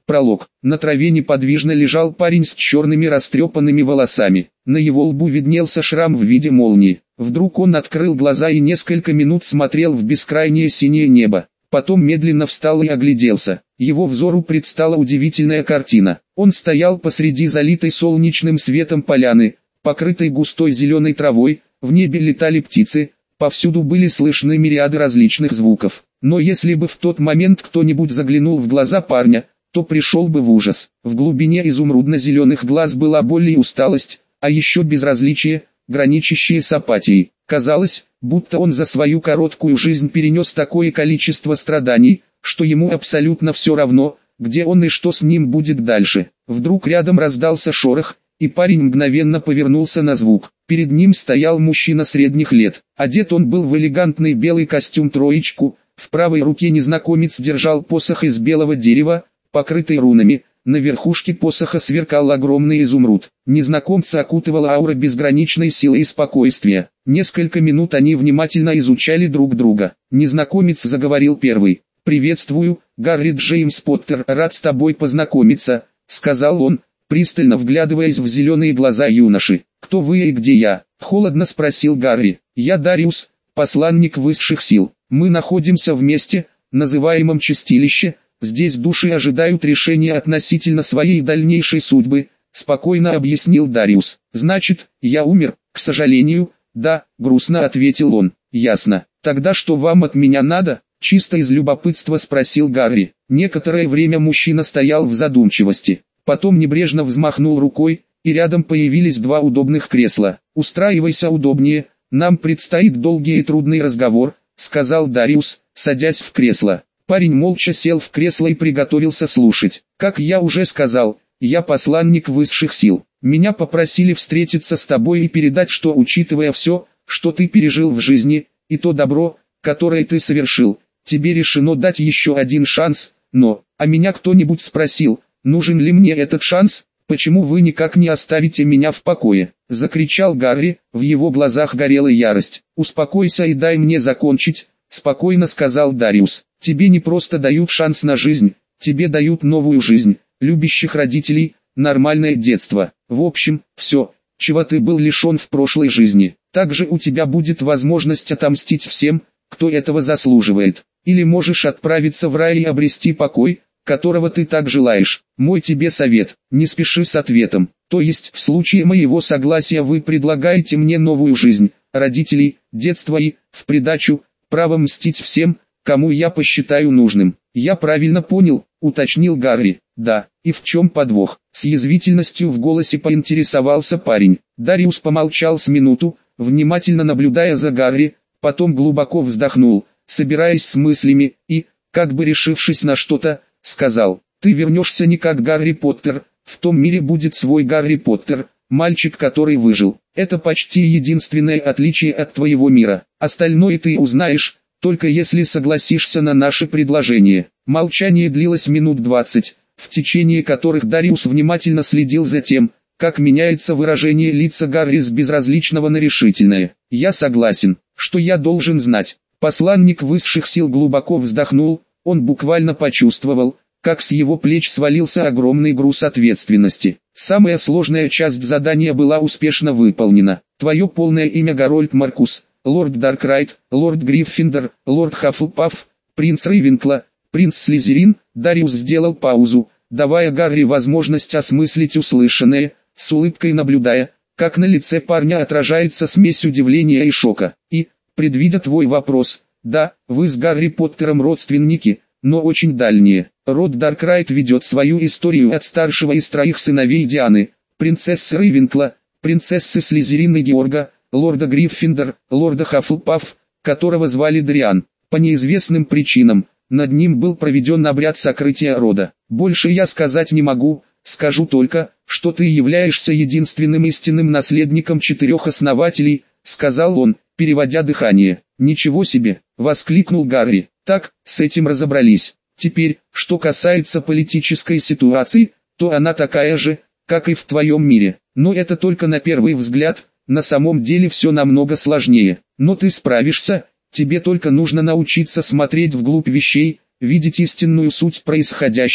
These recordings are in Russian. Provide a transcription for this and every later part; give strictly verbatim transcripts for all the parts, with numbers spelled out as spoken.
Пролог. На траве неподвижно лежал парень с черными растрепанными волосами. На его лбу виднелся шрам в виде молнии. Вдруг он открыл глаза и несколько минут смотрел в бескрайнее синее небо. Потом медленно встал и огляделся. Его взору предстала удивительная картина. Он стоял посреди залитой солнечным светом поляны, покрытой густой зеленой травой, в небе летали птицы, повсюду были слышны мириады различных звуков. Но если бы в тот момент кто-нибудь заглянул в глаза парня, то пришел бы в ужас. В глубине изумрудно-зеленых глаз была боль и усталость, а еще безразличие, граничащее с апатией. Казалось, будто он за свою короткую жизнь перенес такое количество страданий, что ему абсолютно все равно, где он и что с ним будет дальше. Вдруг рядом раздался шорох, и парень мгновенно повернулся на звук. Перед ним стоял мужчина средних лет. Одет он был в элегантный белый костюм-троечку, в правой руке незнакомец держал посох из белого дерева, покрытый рунами. На верхушке посоха сверкал огромный изумруд. Незнакомца окутывала аура безграничной силы и спокойствия. Несколько минут они внимательно изучали друг друга. Незнакомец заговорил первый. «Приветствую, Гарри Джеймс Поттер, рад с тобой познакомиться», — сказал он, пристально вглядываясь в зеленые глаза юноши. «Кто вы и где я?» — холодно спросил Гарри. «Я Дариус, посланник высших сил. Мы находимся в месте, называемом Чистилище. Здесь души ожидают решения относительно своей дальнейшей судьбы», — спокойно объяснил Дариус. «Значит, я умер, к сожалению?» «Да», — грустно ответил он. «Ясно. Тогда что вам от меня надо?» — чисто из любопытства спросил Гарри. Некоторое время мужчина стоял в задумчивости. Потом небрежно взмахнул рукой, и рядом появились два удобных кресла. «Устраивайся удобнее, нам предстоит долгий и трудный разговор», — сказал Дариус, садясь в кресло. Парень молча сел в кресло и приготовился слушать. «Как я уже сказал, я посланник высших сил. Меня попросили встретиться с тобой и передать, что, учитывая все, что ты пережил в жизни, и то добро, которое ты совершил, тебе решено дать еще один шанс, но, а меня кто-нибудь спросил, нужен ли мне этот шанс? Почему вы никак не оставите меня в покое?» — закричал Гарри, в его глазах горела ярость. «Успокойся и дай мне закончить», — спокойно сказал Дариус. «Тебе не просто дают шанс на жизнь, тебе дают новую жизнь, любящих родителей, нормальное детство. В общем, все, чего ты был лишен в прошлой жизни. Также у тебя будет возможность отомстить всем, кто этого заслуживает. Или можешь отправиться в рай и обрести покой, которого ты так желаешь. Мой тебе совет, не спеши с ответом. То есть в случае моего согласия вы предлагаете мне новую жизнь, родителей, детство и, в придачу, право мстить всем, кому я посчитаю нужным. Я правильно понял?» — уточнил Гарри. «Да, и в чем подвох?» — с язвительностью в голосе поинтересовался парень. Дариус помолчал с минуту, внимательно наблюдая за Гарри, потом глубоко вздохнул, собираясь с мыслями, и, как бы решившись на что-то, сказал: «Ты вернешься не как Гарри Поттер, в том мире будет свой Гарри Поттер, мальчик, который выжил. Это почти единственное отличие от твоего мира. Остальное ты узнаешь, только если согласишься на наше предложение». Молчание длилось минут двадцать, в течение которых Дариус внимательно следил за тем, как меняется выражение лица Гарри с безразличного на решительное. «Я согласен. Что я должен знать?» Посланник высших сил глубоко вздохнул, он буквально почувствовал, как с его плеч свалился огромный груз ответственности. Самая сложная часть задания была успешно выполнена. Твое полное имя Гарольд Маркус, лорд Даркрайт, лорд Гриффиндор, лорд Хаффлпафф, принц Рейвенкла, принц Слизерин. Дариус сделал паузу, давая Гарри возможность осмыслить услышанное, с улыбкой наблюдая, как на лице парня отражается смесь удивления и шока. И, предвидя твой вопрос, да, вы с Гарри Поттером родственники, но очень дальние. Род Даркрайт ведет свою историю от старшего из троих сыновей Дианы, принцессы Рейвенкла, принцессы Слизерин и Георга, лорда Гриффиндор, лорда Хаффлпафф, которого звали Дриан. По неизвестным причинам, над ним был проведен обряд сокрытия рода. Больше я сказать не могу, скажу только, что ты являешься единственным истинным наследником четырех основателей, сказал он, переводя дыхание. «Ничего себе!» — воскликнул Гарри. «Так, с этим разобрались. Теперь, что касается политической ситуации, то она такая же, как и в твоем мире. Но это только на первый взгляд, на самом деле все намного сложнее. Но ты справишься, тебе только нужно научиться смотреть вглубь вещей, видеть истинную суть происходящего,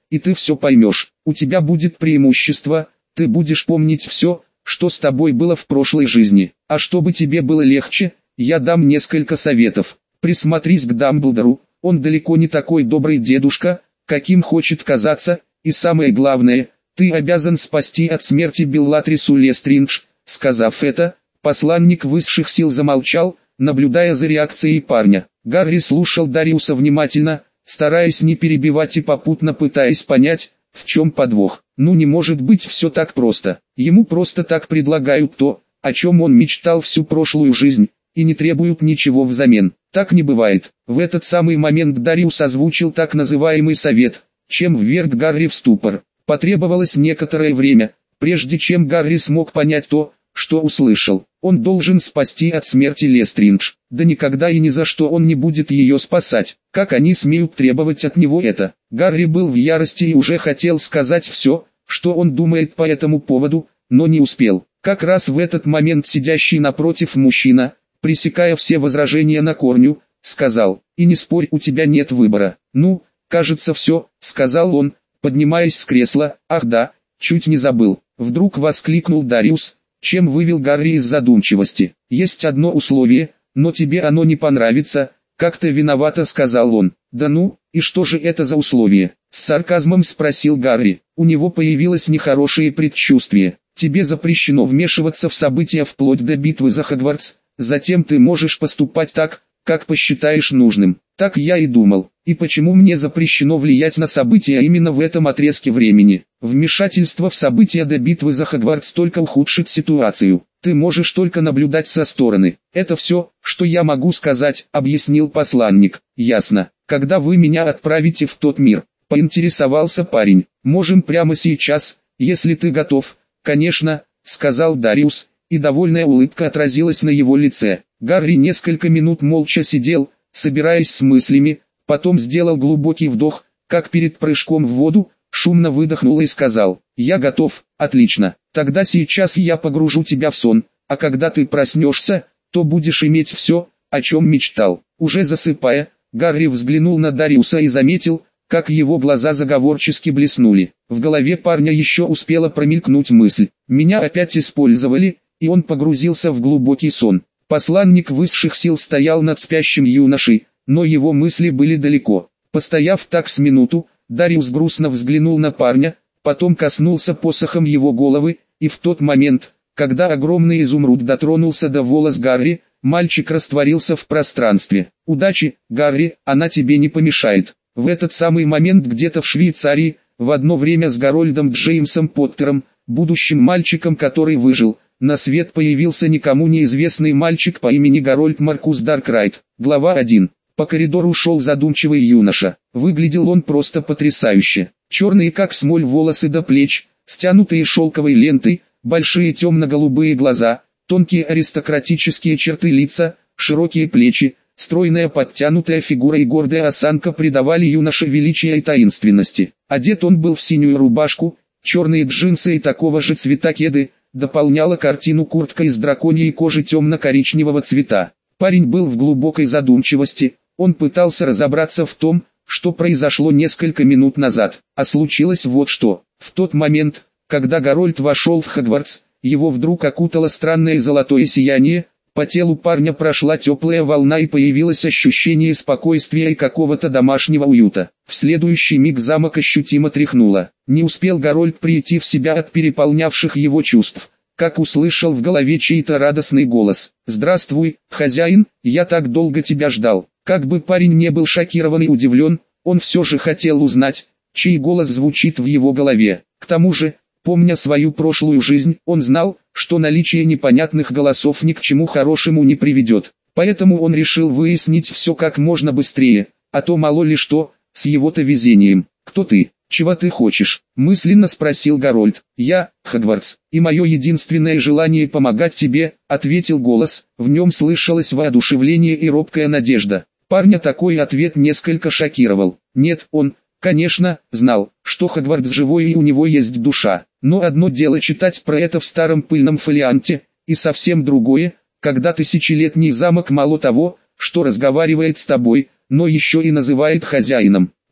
и ты все поймешь. У тебя будет преимущество, ты будешь помнить все, что с тобой было в прошлой жизни. А чтобы тебе было легче, я дам несколько советов. Присмотрись к Дамблдору, он далеко не такой добрый дедушка, каким хочет казаться, и самое главное, ты обязан спасти от смерти Беллатрису Лестридж». Сказав это, посланник высших сил замолчал, наблюдая за реакцией парня. Гарри слушал Дариуса внимательно, стараясь не перебивать и попутно пытаясь понять, в чем подвох. Ну не может быть все так просто. Ему просто так предлагают то, о чем он мечтал всю прошлую жизнь, и не требуют ничего взамен. Так не бывает. В этот самый момент Дариус озвучил так называемый совет, чем вверг Гарри в ступор. Потребовалось некоторое время, прежде чем Гарри смог понять то, что услышал. Он должен спасти от смерти Лестридж. Да никогда и ни за что он не будет ее спасать. Как они смеют требовать от него это? Гарри был в ярости и уже хотел сказать все, что он думает по этому поводу, но не успел. Как раз в этот момент сидящий напротив мужчина, пресекая все возражения на корню, сказал: «И не спорь, у тебя нет выбора». «Ну, кажется все», — сказал он, поднимаясь с кресла. «Ах да, чуть не забыл», — вдруг воскликнул Дариус, чем вывел Гарри из задумчивости. «Есть одно условие, но тебе оно не понравится», — как-то виновато сказал он. «Да ну, и что же это за условие?» — с сарказмом спросил Гарри. У него появилось нехорошее предчувствие. «Тебе запрещено вмешиваться в события вплоть до битвы за Хогвартс, затем ты можешь поступать так, как посчитаешь нужным». «Так я и думал. И почему мне запрещено влиять на события именно в этом отрезке времени? Вмешательство в события до битвы за Хогвартс только ухудшит ситуацию. Ты можешь только наблюдать со стороны. Это все, что я могу сказать», — объяснил посланник. «Ясно. Когда вы меня отправите в тот мир?» — поинтересовался парень. «Можем прямо сейчас, если ты готов». «Конечно», — сказал Дариус, и довольная улыбка отразилась на его лице. Гарри несколько минут молча сидел, собираясь с мыслями, потом сделал глубокий вдох, как перед прыжком в воду, шумно выдохнул и сказал: «Я готов». «Отлично, тогда сейчас я погружу тебя в сон, а когда ты проснешься, то будешь иметь все, о чем мечтал». Уже засыпая, Гарри взглянул на Дариуса и заметил, как его глаза заговорчески блеснули. В голове парня еще успела промелькнуть мысль: «Меня опять использовали», и он погрузился в глубокий сон. Посланник высших сил стоял над спящим юношей, но его мысли были далеко. Постояв так с минуту, Дариус грустно взглянул на парня, потом коснулся посохом его головы, и в тот момент, когда огромный изумруд дотронулся до волос Гарри, мальчик растворился в пространстве. «Удачи, Гарри, она тебе не помешает». В этот самый момент где-то в Швейцарии, в одно время с Гарольдом Джеймсом Поттером, будущим мальчиком, который выжил, на свет появился никому неизвестный мальчик по имени Гарольд Маркус Даркрайт. Глава один. По коридору шел задумчивый юноша. Выглядел он просто потрясающе. Черные как смоль волосы до плеч, стянутые шелковой лентой, большие темно-голубые глаза, тонкие аристократические черты лица, широкие плечи, стройная подтянутая фигура и гордая осанка придавали юноше величия и таинственности. Одет он был в синюю рубашку, черные джинсы и такого же цвета кеды, дополняла картину куртка из драконьей кожи темно-коричневого цвета. Парень был в глубокой задумчивости, он пытался разобраться в том, что произошло несколько минут назад. А случилось вот что. В тот момент, когда Гарольд вошел в Хогвартс, его вдруг окутало странное золотое сияние, по телу парня прошла теплая волна и появилось ощущение спокойствия и какого-то домашнего уюта. В следующий миг замок ощутимо тряхнуло. Не успел Гарольд прийти в себя от переполнявших его чувств, как услышал в голове чей-то радостный голос: «Здравствуй, хозяин, я так долго тебя ждал». Как бы парень не был шокирован и удивлен, он все же хотел узнать, чей голос звучит в его голове. К тому же, помня свою прошлую жизнь, он знал, что наличие непонятных голосов ни к чему хорошему не приведет. Поэтому он решил выяснить все как можно быстрее, а то мало ли что, с его-то везением. «Кто ты? Чего ты хочешь?» — мысленно спросил Гарольд. «Я, Хогвартс, и мое единственное желание помогать тебе», — ответил голос, в нем слышалось воодушевление и робкая надежда. Парня такой ответ несколько шокировал. Нет, он, конечно, знал, что Хогвартс живой и у него есть душа. Но одно дело читать про это в старом пыльном фолианте, и совсем другое, когда тысячелетний замок мало того, что разговаривает с тобой, но еще и называет хозяином.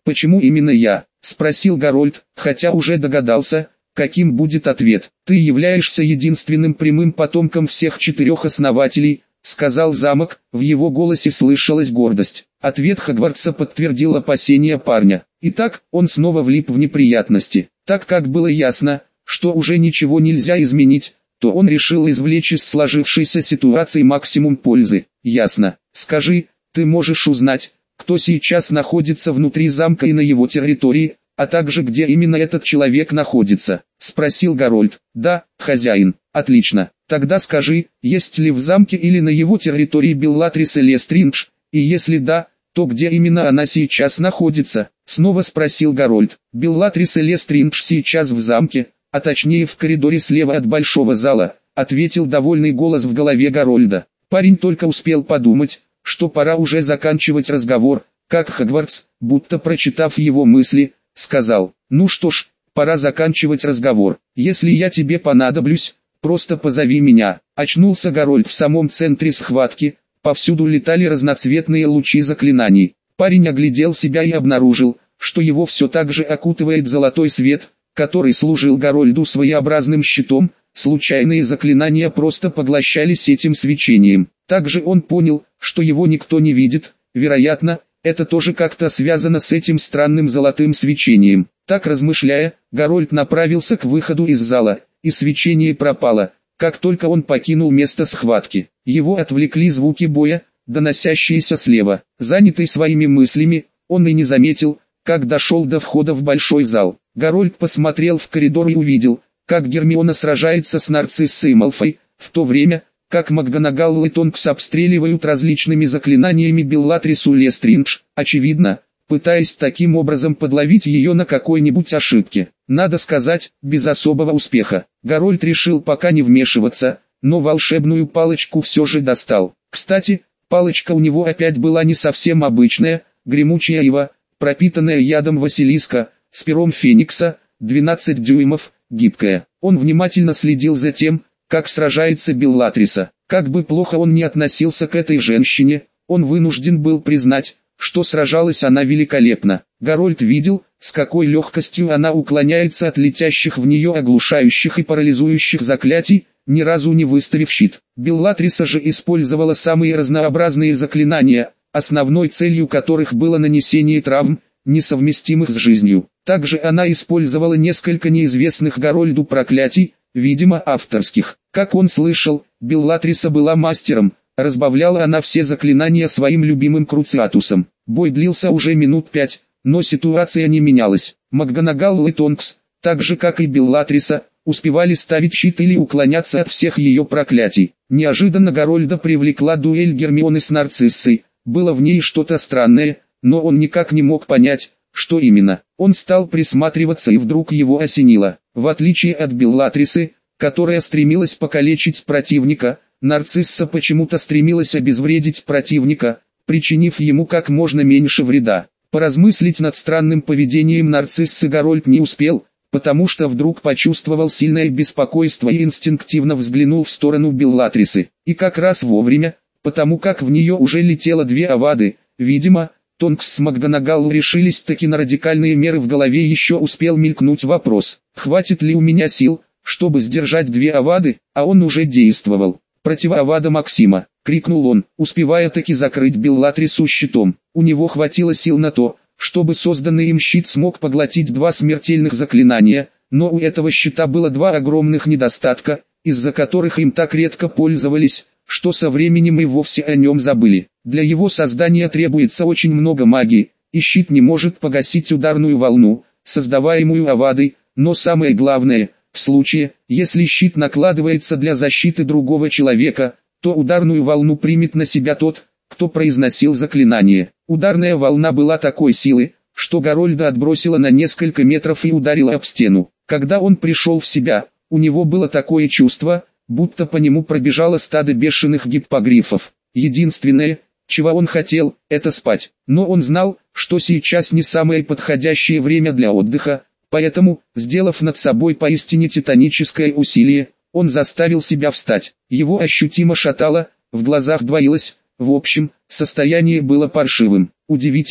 «Почему именно я?» – спросил Гарольд, хотя уже догадался, каким будет ответ. «Ты являешься единственным прямым потомком всех четырех основателей», — сказал замок, в его голосе слышалась гордость. Ответ Хогвартса подтвердил опасения парня. Итак, он снова влип в неприятности. Так как было ясно, что уже ничего нельзя изменить, то он решил извлечь из сложившейся ситуации максимум пользы. «Ясно. Скажи, ты можешь узнать, кто сейчас находится внутри замка и на его территории, а также где именно этот человек находится?» — спросил Гарольд. «Да, хозяин». «Отлично. Тогда скажи, есть ли в замке или на его территории Беллатрис Лестриндж, и если да, то где именно она сейчас находится?» — снова спросил Гарольд. «Беллатрис Лестриндж сейчас в замке, а точнее в коридоре слева от большого зала», — ответил довольный голос в голове Гарольда. Парень только успел подумать, что пора уже заканчивать разговор, как Хогвартс, будто прочитав его мысли, сказал: «Ну что ж, пора заканчивать разговор. Если я тебе понадоблюсь, просто позови меня». Очнулся Гарольд в самом центре схватки, повсюду летали разноцветные лучи заклинаний. Парень оглядел себя и обнаружил, что его все так же окутывает золотой свет, который служил Гарольду своеобразным щитом. Случайные заклинания просто поглощались этим свечением. Также он понял, что его никто не видит, вероятно, это тоже как-то связано с этим странным золотым свечением. Так размышляя, Гарольд направился к выходу из зала, и свечение пропало, как только он покинул место схватки. Его отвлекли звуки боя, доносящиеся слева. Занятый своими мыслями, он и не заметил, как дошел до входа в большой зал. Гарольд посмотрел в коридор и увидел, как Гермиона сражается с Нарциссой Малфой, в то время, как МакГонагал и Тонкс обстреливают различными заклинаниями Беллатрису Лестриндж, очевидно, пытаясь таким образом подловить ее на какой-нибудь ошибке. Надо сказать, без особого успеха. Гарольд решил пока не вмешиваться, но волшебную палочку все же достал. Кстати, палочка у него опять была не совсем обычная, гремучая ива, пропитанная ядом Василиска, с пером Феникса, двенадцать дюймов, гибкая. Он внимательно следил за тем, как сражается Беллатриса. Как бы плохо он ни относился к этой женщине, он вынужден был признать, что сражалась она великолепно. Гарольд видел, с какой легкостью она уклоняется от летящих в нее оглушающих и парализующих заклятий, ни разу не выставив щит. Беллатриса же использовала самые разнообразные заклинания, основной целью которых было нанесение травм, несовместимых с жизнью. Также она использовала несколько неизвестных Гарольду проклятий, видимо авторских. Как он слышал, Беллатриса была мастером, разбавляла она все заклинания своим любимым Круциатусом. Бой длился уже минут пять, но ситуация не менялась. МакГонагал и Тонкс, так же как и Беллатриса, успевали ставить щит или уклоняться от всех ее проклятий. Неожиданно Гарольда привлекла дуэль Гермионы с Нарциссой. Было в ней что-то странное, но он никак не мог понять, что именно. Он стал присматриваться и вдруг его осенило. В отличие от Беллатрисы, которая стремилась покалечить противника, Нарцисса почему-то стремилась обезвредить противника, причинив ему как можно меньше вреда. Поразмыслить над странным поведением Нарциссы Гарольд не успел, потому что вдруг почувствовал сильное беспокойство и инстинктивно взглянул в сторону Беллатрисы. И как раз вовремя, потому как в нее уже летело две авады, видимо, Тонкс с МакГонагал решились таки на радикальные меры. В голове еще успел мелькнуть вопрос: хватит ли у меня сил, чтобы сдержать две авады, а он уже действовал. «Противоавада Максима!» — крикнул он, успевая таки закрыть Беллатрису щитом. У него хватило сил на то, чтобы созданный им щит смог поглотить два смертельных заклинания, но у этого щита было два огромных недостатка, из-за которых им так редко пользовались, что со временем и вовсе о нем забыли. Для его создания требуется очень много магии, и щит не может погасить ударную волну, создаваемую авадой, но самое главное, в случае, если щит накладывается для защиты другого человека, то ударную волну примет на себя тот, кто произносил заклинание. Ударная волна была такой силы, что Гарольда отбросила на несколько метров и ударила об стену. Когда он пришел в себя, у него было такое чувство, будто по нему пробежало стадо бешеных гиппогрифов. Единственное, чего он хотел, это спать. Но он знал, что сейчас не самое подходящее время для отдыха, поэтому, сделав над собой поистине титаническое усилие, он заставил себя встать. Его ощутимо шатало, в глазах двоилось, в общем, состояние было паршивым. Удивительно,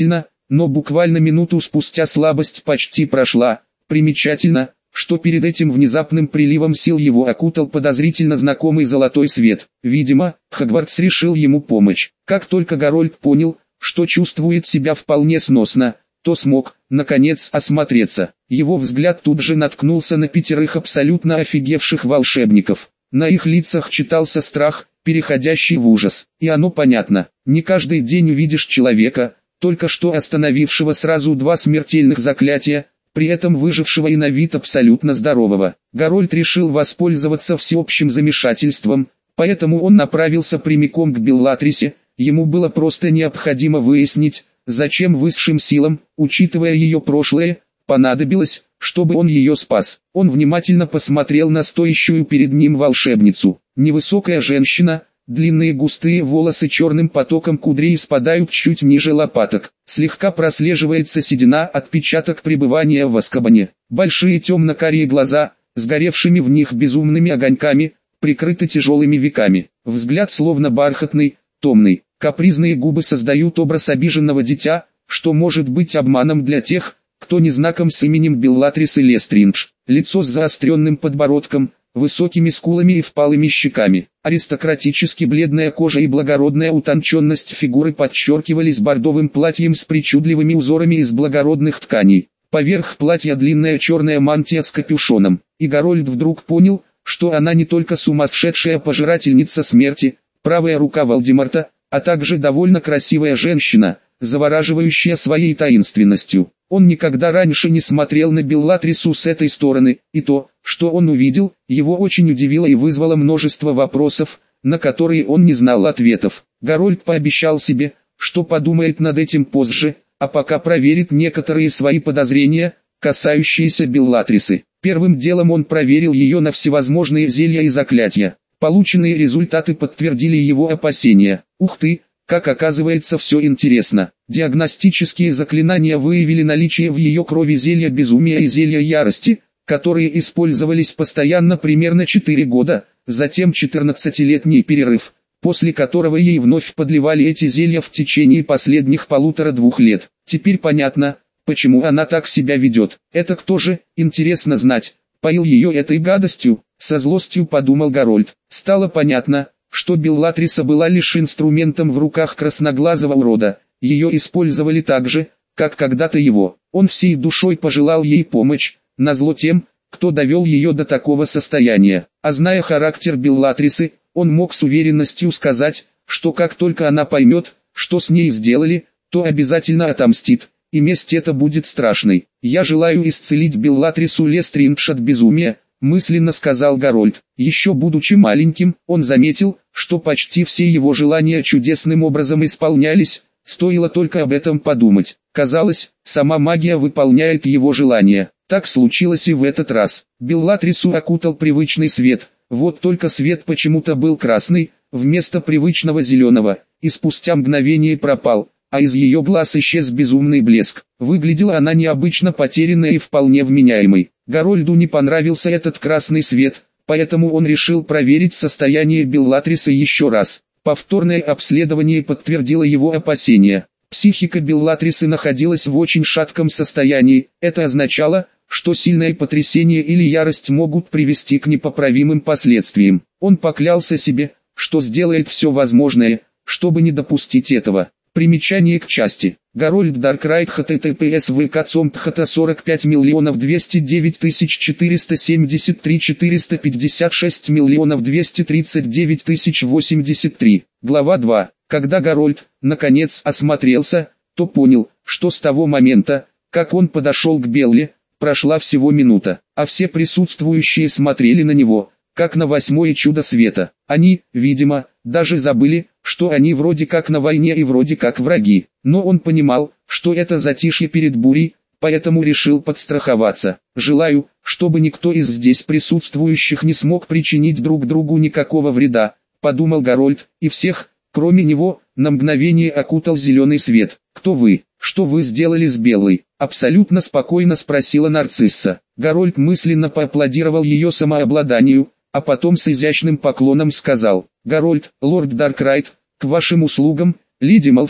но буквально минуту спустя слабость почти прошла. Примечательно, что перед этим внезапным приливом сил его окутал подозрительно знакомый золотой свет. Видимо, Хогвартс решил ему помочь. Как только Гарольд понял, что чувствует себя вполне сносно, то смог, наконец, осмотреться. Его взгляд тут же наткнулся на пятерых абсолютно офигевших волшебников. На их лицах читался страх, переходящий в ужас. И оно понятно, не каждый день увидишь человека, только что остановившего сразу два смертельных заклятия, при этом выжившего и на вид абсолютно здорового. Гарольд решил воспользоваться всеобщим замешательством, поэтому он направился прямиком к Беллатрисе. Ему было просто необходимо выяснить, зачем высшим силам, учитывая ее прошлое, понадобилось, чтобы он ее спас. Он внимательно посмотрел на стоящую перед ним волшебницу. Невысокая женщина, длинные густые волосы черным потоком кудрей спадают чуть ниже лопаток. Слегка прослеживается седина, отпечаток пребывания в Азкабане. Большие темно-карие глаза, с горевшими в них безумными огоньками, прикрыты тяжелыми веками. Взгляд словно бархатный, томный. Капризные губы создают образ обиженного дитя, что может быть обманом для тех, кто не знаком с именем Беллатрисы Лестридж. Лицо с заостренным подбородком, высокими скулами и впалыми щеками. Аристократически бледная кожа и благородная утонченность фигуры подчеркивались бордовым платьем с причудливыми узорами из благородных тканей. Поверх платья длинная черная мантия с капюшоном. И Гарольд вдруг понял, что она не только сумасшедшая пожирательница смерти, правая рука Волдеморта, а также довольно красивая женщина, завораживающая своей таинственностью. Он никогда раньше не смотрел на Беллатрису с этой стороны, и то, что он увидел, его очень удивило и вызвало множество вопросов, на которые он не знал ответов. Гарольд пообещал себе, что подумает над этим позже, а пока проверит некоторые свои подозрения, касающиеся Беллатрисы. Первым делом он проверил ее на всевозможные зелья и заклятия. Полученные результаты подтвердили его опасения. Ух ты, как оказывается все интересно. Диагностические заклинания выявили наличие в ее крови зелья безумия и зелья ярости, которые использовались постоянно примерно четыре года, затем четырнадцатилетний перерыв, после которого ей вновь подливали эти зелья в течение последних полутора-двух лет. Теперь понятно, почему она так себя ведет. Это кто же, интересно знать, поил ее этой гадостью? Со злостью подумал Гарольд. Стало понятно, что Беллатриса была лишь инструментом в руках красноглазого урода. Ее использовали так же, как когда-то его. Он всей душой пожелал ей помочь, назло тем, кто довел ее до такого состояния. А зная характер Беллатрисы, он мог с уверенностью сказать, что как только она поймет, что с ней сделали, то обязательно отомстит, и месть эта будет страшной. «Я желаю исцелить Беллатрису Лестридж от безумия», мысленно сказал Гарольд. Еще будучи маленьким, он заметил, что почти все его желания чудесным образом исполнялись, стоило только об этом подумать. Казалось, сама магия выполняет его желания. Так случилось и в этот раз. Беллатрису окутал привычный свет, вот только свет почему-то был красный, вместо привычного зеленого, и спустя мгновение пропал, а из ее глаз исчез безумный блеск. Выглядела она необычно потерянной и вполне вменяемой. Гарольду не понравился этот красный свет, поэтому он решил проверить состояние Беллатрисы еще раз. Повторное обследование подтвердило его опасения. Психика Беллатрисы находилась в очень шатком состоянии. Это означало, что сильное потрясение или ярость могут привести к непоправимым последствиям. Он поклялся себе, что сделает все возможное, чтобы не допустить этого. Примечание к части. Гарольд Даркрайт https vk.com.pht сорок пять миллионов двести девять тысяч четыреста семьдесят три четыреста пятьдесят шесть миллионов двести тридцать девять тысяч восемьдесят три. Глава два. Когда Гарольд, наконец, осмотрелся, то понял, что с того момента, как он подошел к Белле, прошла всего минута, а все присутствующие смотрели на него, как на восьмое чудо света. Они, видимо, даже забыли, что они вроде как на войне и вроде как враги. Но он понимал, что это затишье перед бурей, поэтому решил подстраховаться. «Желаю, чтобы никто из здесь присутствующих не смог причинить друг другу никакого вреда», — подумал Гарольд, и всех, кроме него, на мгновение окутал зеленый свет. «Кто вы? Что вы сделали с Беллой?» — абсолютно спокойно спросила нарцисса. Гарольд мысленно поаплодировал ее самообладанию, а потом с изящным поклоном сказал: «Гарольд, лорд Даркрайт, к вашим услугам, леди Малфой,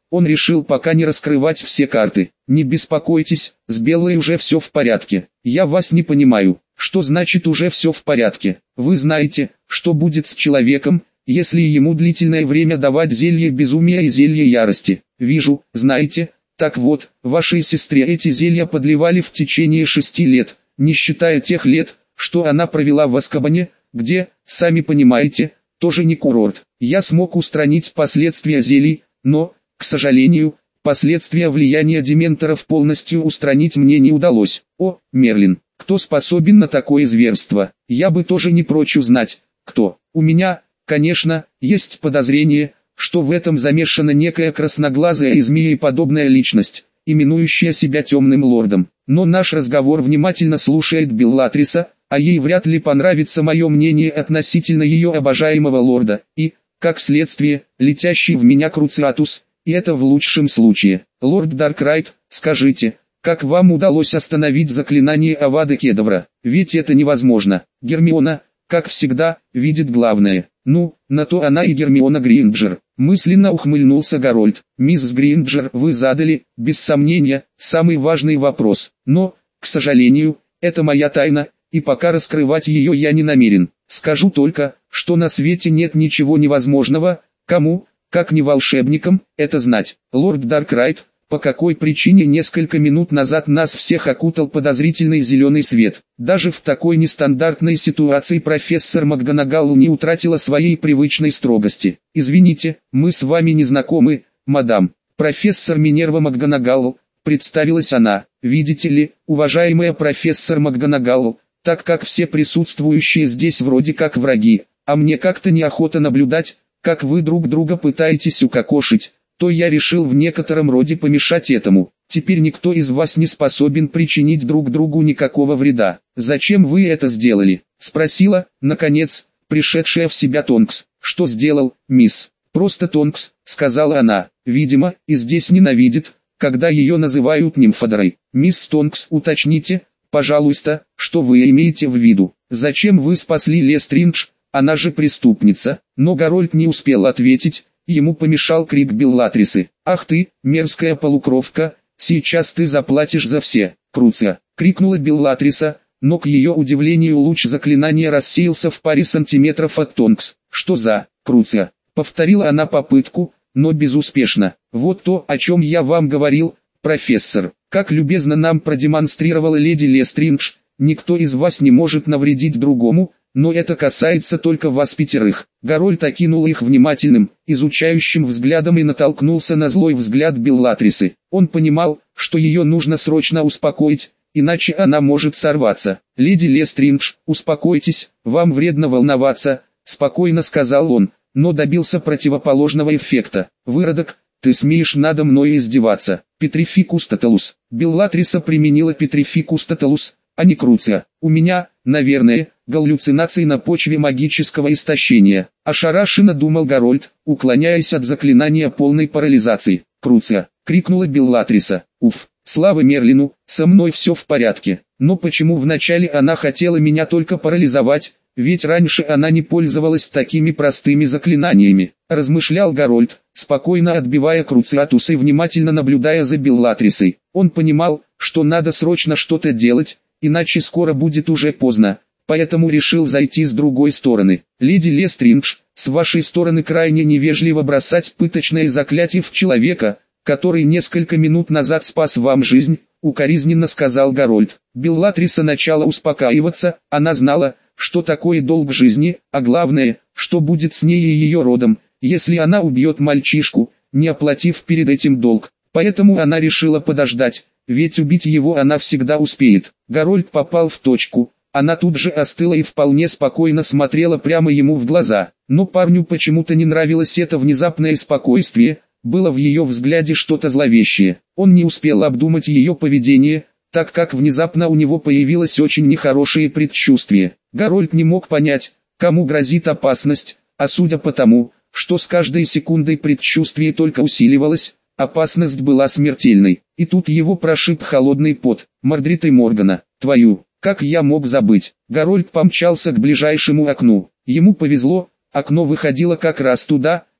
Он решил пока не раскрывать все карты. Не беспокойтесь, с Беллой уже все в порядке. Я вас не понимаю. Что значит уже все в порядке? Вы знаете, что будет с человеком, если ему длительное время давать зелье безумия и зелье ярости? Вижу, знаете. Так вот, вашей сестре эти зелья подливали в течение шести лет, не считая тех лет, что она провела в Азкабане, где, сами понимаете, тоже не курорт. Я смог устранить последствия зелий, но, к сожалению, последствия влияния дементоров полностью устранить мне не удалось. О, Мерлин, кто способен на такое зверство? Я бы тоже не прочь узнать, кто. У меня, конечно, есть подозрение, что в этом замешана некая красноглазая и змееподобная личность, именующая себя темным лордом. Но наш разговор внимательно слушает Беллатриса, а ей вряд ли понравится мое мнение относительно ее обожаемого лорда, и, как следствие, летящий в меня Круциатус, и это в лучшем случае. Лорд Даркрайт, скажите, как вам удалось остановить заклинание Авада Кедавра? Ведь это невозможно. Гермиона, как всегда, видит главное. Ну, на то она и Гермиона Гринджер. Мысленно ухмыльнулся Гарольд. Мисс Гринджер, вы задали, без сомнения, самый важный вопрос. Но, к сожалению, это моя тайна, и пока раскрывать ее я не намерен. Скажу только, что на свете нет ничего невозможного, кому, как не волшебникам, это знать. Лорд Даркрайт, по какой причине несколько минут назад нас всех окутал подозрительный зеленый свет? Даже в такой нестандартной ситуации профессор МакГонагал не утратила своей привычной строгости. Извините, мы с вами не знакомы, мадам. Профессор Минерва МакГонагал, представилась она. Видите ли, уважаемая профессор МакГонагал, так как все присутствующие здесь вроде как враги, а мне как-то неохота наблюдать, как вы друг друга пытаетесь укокошить, то я решил в некотором роде помешать этому. Теперь никто из вас не способен причинить друг другу никакого вреда. Зачем вы это сделали? Спросила, наконец, пришедшая в себя Тонкс. Что сделал, мисс? Просто Тонкс, сказала она. Видимо, и здесь ненавидит, когда ее называют нимфодорой. Мисс Тонкс, уточните, пожалуйста, что вы имеете в виду? Зачем вы спасли Лестридж? Она же преступница. Но Гарольд не успел ответить. Ему помешал крик Беллатрисы. «Ах ты, мерзкая полукровка, сейчас ты заплатишь за все!» «Круция!» — крикнула Беллатриса, но к ее удивлению луч заклинания рассеялся в паре сантиметров от Тонкс. «Что за Круция?» — повторила она попытку, но безуспешно. «Вот то, о чем я вам говорил, профессор. Как любезно нам продемонстрировала леди Лестридж, никто из вас не может навредить другому, но это касается только вас пятерых». Гарольд окинул их внимательным, изучающим взглядом и натолкнулся на злой взгляд Беллатрисы. Он понимал, что ее нужно срочно успокоить, иначе она может сорваться. «Леди Лестридж, успокойтесь, вам вредно волноваться», — спокойно сказал он, но добился противоположного эффекта. «Выродок, ты смеешь надо мной издеваться?» «Петрификус тоталус». Беллатриса применила Петрификус тоталус, а не Круция. «У меня, наверное, галлюцинации на почве магического истощения», — ошарашенно думал Гарольд, уклоняясь от заклинания полной парализации. «Круция!» — крикнула Беллатриса. «Уф, слава Мерлину, со мной все в порядке. Но почему вначале она хотела меня только парализовать, ведь раньше она не пользовалась такими простыми заклинаниями?» — размышлял Гарольд, спокойно отбивая Круциатус и внимательно наблюдая за Беллатрисой. Он понимал, что надо срочно что-то делать, иначе скоро будет уже поздно, поэтому решил зайти с другой стороны. «Леди Лестридж, с вашей стороны крайне невежливо бросать пыточное заклятие в человека, который несколько минут назад спас вам жизнь», — укоризненно сказал Гарольд. Беллатриса начала успокаиваться, она знала, что такое долг жизни, а главное, что будет с ней и ее родом, если она убьет мальчишку, не оплатив перед этим долг. Поэтому она решила подождать, ведь убить его она всегда успеет. Гарольд попал в точку. Она тут же остыла и вполне спокойно смотрела прямо ему в глаза. Но парню почему-то не нравилось это внезапное спокойствие, было в ее взгляде что-то зловещее. Он не успел обдумать ее поведение, так как внезапно у него появилось очень нехорошее предчувствие. Гарольд не мог понять, кому грозит опасность, а судя по тому, что с каждой секундой предчувствие только усиливалось, опасность была смертельной. И тут его прошиб холодный пот. «Мордрид и Моргана, твою, как я мог забыть?» Гарольд помчался к ближайшему окну. Ему повезло, окно выходило как раз туда,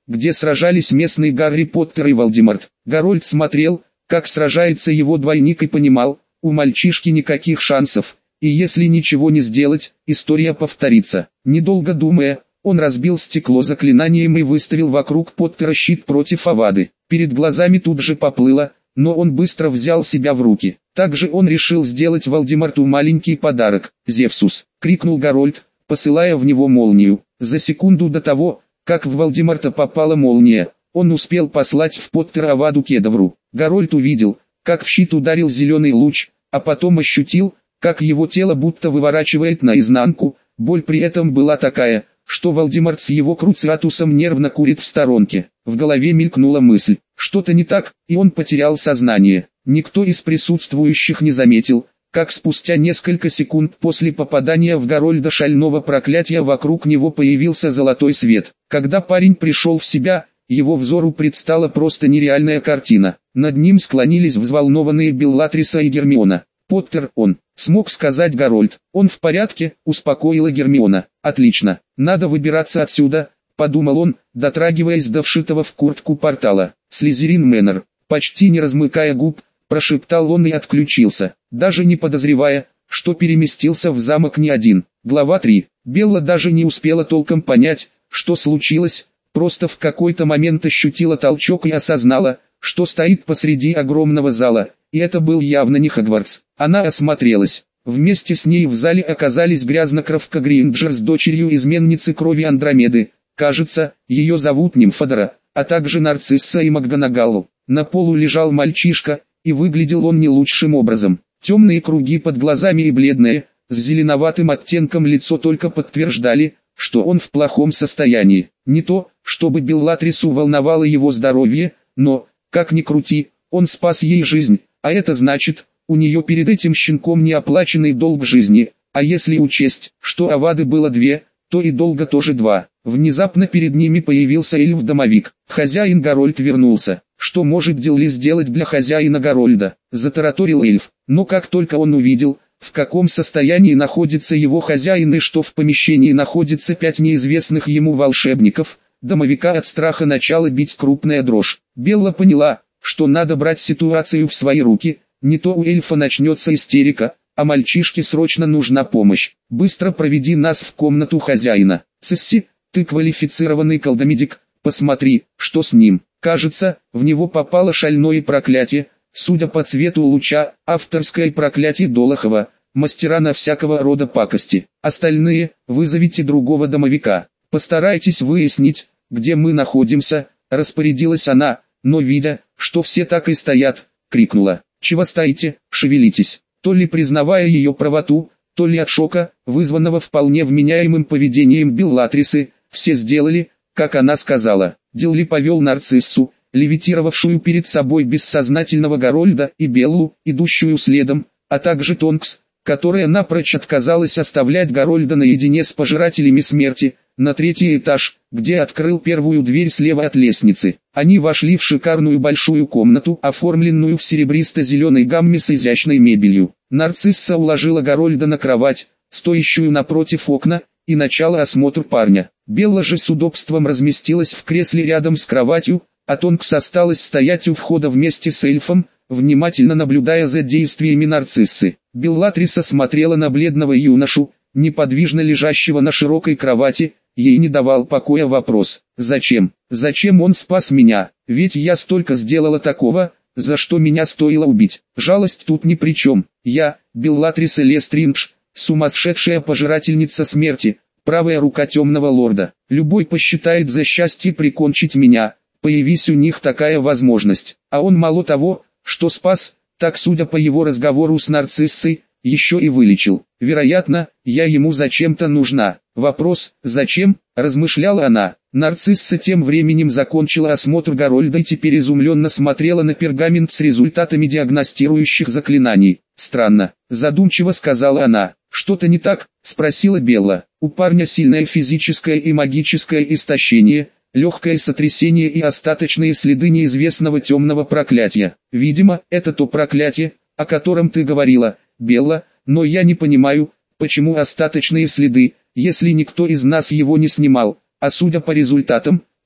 где сражались местные Гарри Поттер и Волдеморт. Гарольд смотрел, как сражается его двойник, и понимал, у мальчишки никаких шансов, и если ничего не сделать, история повторится. Недолго думая, он разбил стекло заклинанием и выставил вокруг Поттера щит против Авады. Перед глазами тут же поплыло, но он быстро взял себя в руки. Также он решил сделать Волдеморту маленький подарок. «Зевсус!» — крикнул Гарольд, посылая в него молнию. За секунду до того, как в Волдеморта попала молния, он успел послать в Поттера Аваду Кедавру. Гарольд увидел, как в щит ударил зеленый луч, а потом ощутил, как его тело будто выворачивает наизнанку. Боль при этом была такая, что Волдеморт с его Круциатусом нервно курит в сторонке. В голове мелькнула мысль, что-то не так, и он потерял сознание. Никто из присутствующих не заметил, как спустя несколько секунд после попадания в Гарольда шального проклятия вокруг него появился золотой свет. Когда парень пришел в себя, его взору предстала просто нереальная картина. Над ним склонились взволнованные Беллатриса и Гермиона. «Поттер, он», — смог сказать Гарольд. «Он в порядке», — успокоила Гермиона. «Отлично, надо выбираться отсюда», — подумал он, дотрагиваясь до вшитого в куртку портала. «Слизерин Мэннер», почти не размыкая губ, прошептал он и отключился, даже не подозревая, что переместился в замок не один. Глава три. Белла даже не успела толком понять, что случилось, просто в какой-то момент ощутила толчок и осознала, что стоит посреди огромного зала, и это был явно не Хогвартс. Она осмотрелась. Вместе с ней в зале оказались грязнокровка Гринджер с дочерью изменницы крови Андромеды, кажется, ее зовут Нимфодора, а также Нарцисса и МакГонагалл. На полу лежал мальчишка, и выглядел он не лучшим образом. Темные круги под глазами и бледное, с зеленоватым оттенком лицо только подтверждали, что он в плохом состоянии. Не то, чтобы Беллатрису волновало его здоровье, но, как ни крути, он спас ей жизнь, а это значит, у нее перед этим щенком неоплаченный долг жизни, а если учесть, что Авады было две, то и долга тоже два. Внезапно перед ними появился эльф-домовик. Хозяин Гарольд вернулся. «Что может Дилли сделать для хозяина Гарольда?» – затараторил эльф. Но как только он увидел, в каком состоянии находится его хозяин и что в помещении находится пять неизвестных ему волшебников, домовика от страха начала бить крупная дрожь. Белла поняла, что надо брать ситуацию в свои руки, не то у эльфа начнется истерика, а мальчишке срочно нужна помощь. «Быстро проведи нас в комнату хозяина. Цисси, ты квалифицированный колдомедик, посмотри, что с ним». Кажется, в него попало шальное проклятие, судя по цвету луча, авторское проклятие Долохова, мастера на всякого рода пакости. Остальные, вызовите другого домовика. Постарайтесь выяснить, где мы находимся, распорядилась она, но видя, что все так и стоят, крикнула: «Чего стоите, шевелитесь!» То ли признавая ее правоту, то ли от шока, вызванного вполне вменяемым поведением Беллатрисы, все сделали, как она сказала. Дилли повел Нарциссу, левитировавшую перед собой бессознательного Гарольда, и Беллу, идущую следом, а также Тонкс, которая напрочь отказалась оставлять Гарольда наедине с пожирателями смерти, на третий этаж, где открыл первую дверь слева от лестницы. Они вошли в шикарную большую комнату, оформленную в серебристо-зеленой гамме с изящной мебелью. Нарцисса уложила Гарольда на кровать, стоящую напротив окна, и начала осмотр парня. Белла же с удобством разместилась в кресле рядом с кроватью, а Тонкс осталась стоять у входа вместе с эльфом, внимательно наблюдая за действиями Нарциссы. Беллатриса смотрела на бледного юношу, неподвижно лежащего на широкой кровати. Ей не давал покоя вопрос: «Зачем? Зачем он спас меня? Ведь я столько сделала такого, за что меня стоило убить. Жалость тут ни при чем. Я, Беллатриса Лестриндж, сумасшедшая пожирательница смерти, правая рука темного лорда. Любой посчитает за счастье прикончить меня, появись у них такая возможность. А он мало того, что спас, так судя по его разговору с Нарциссой, еще и вылечил. Вероятно, я ему зачем-то нужна. Вопрос, зачем, размышляла она. Нарцисса тем временем закончила осмотр Гарольда и теперь изумленно смотрела на пергамент с результатами диагностирующих заклинаний. «Странно», задумчиво сказала она. «Что-то не так?» – спросила Белла. «У парня сильное физическое и магическое истощение, легкое сотрясение и остаточные следы неизвестного темного проклятия. Видимо, это то проклятие, о котором ты говорила, Белла, но я не понимаю, почему остаточные следы, если никто из нас его не снимал, а судя по результатам,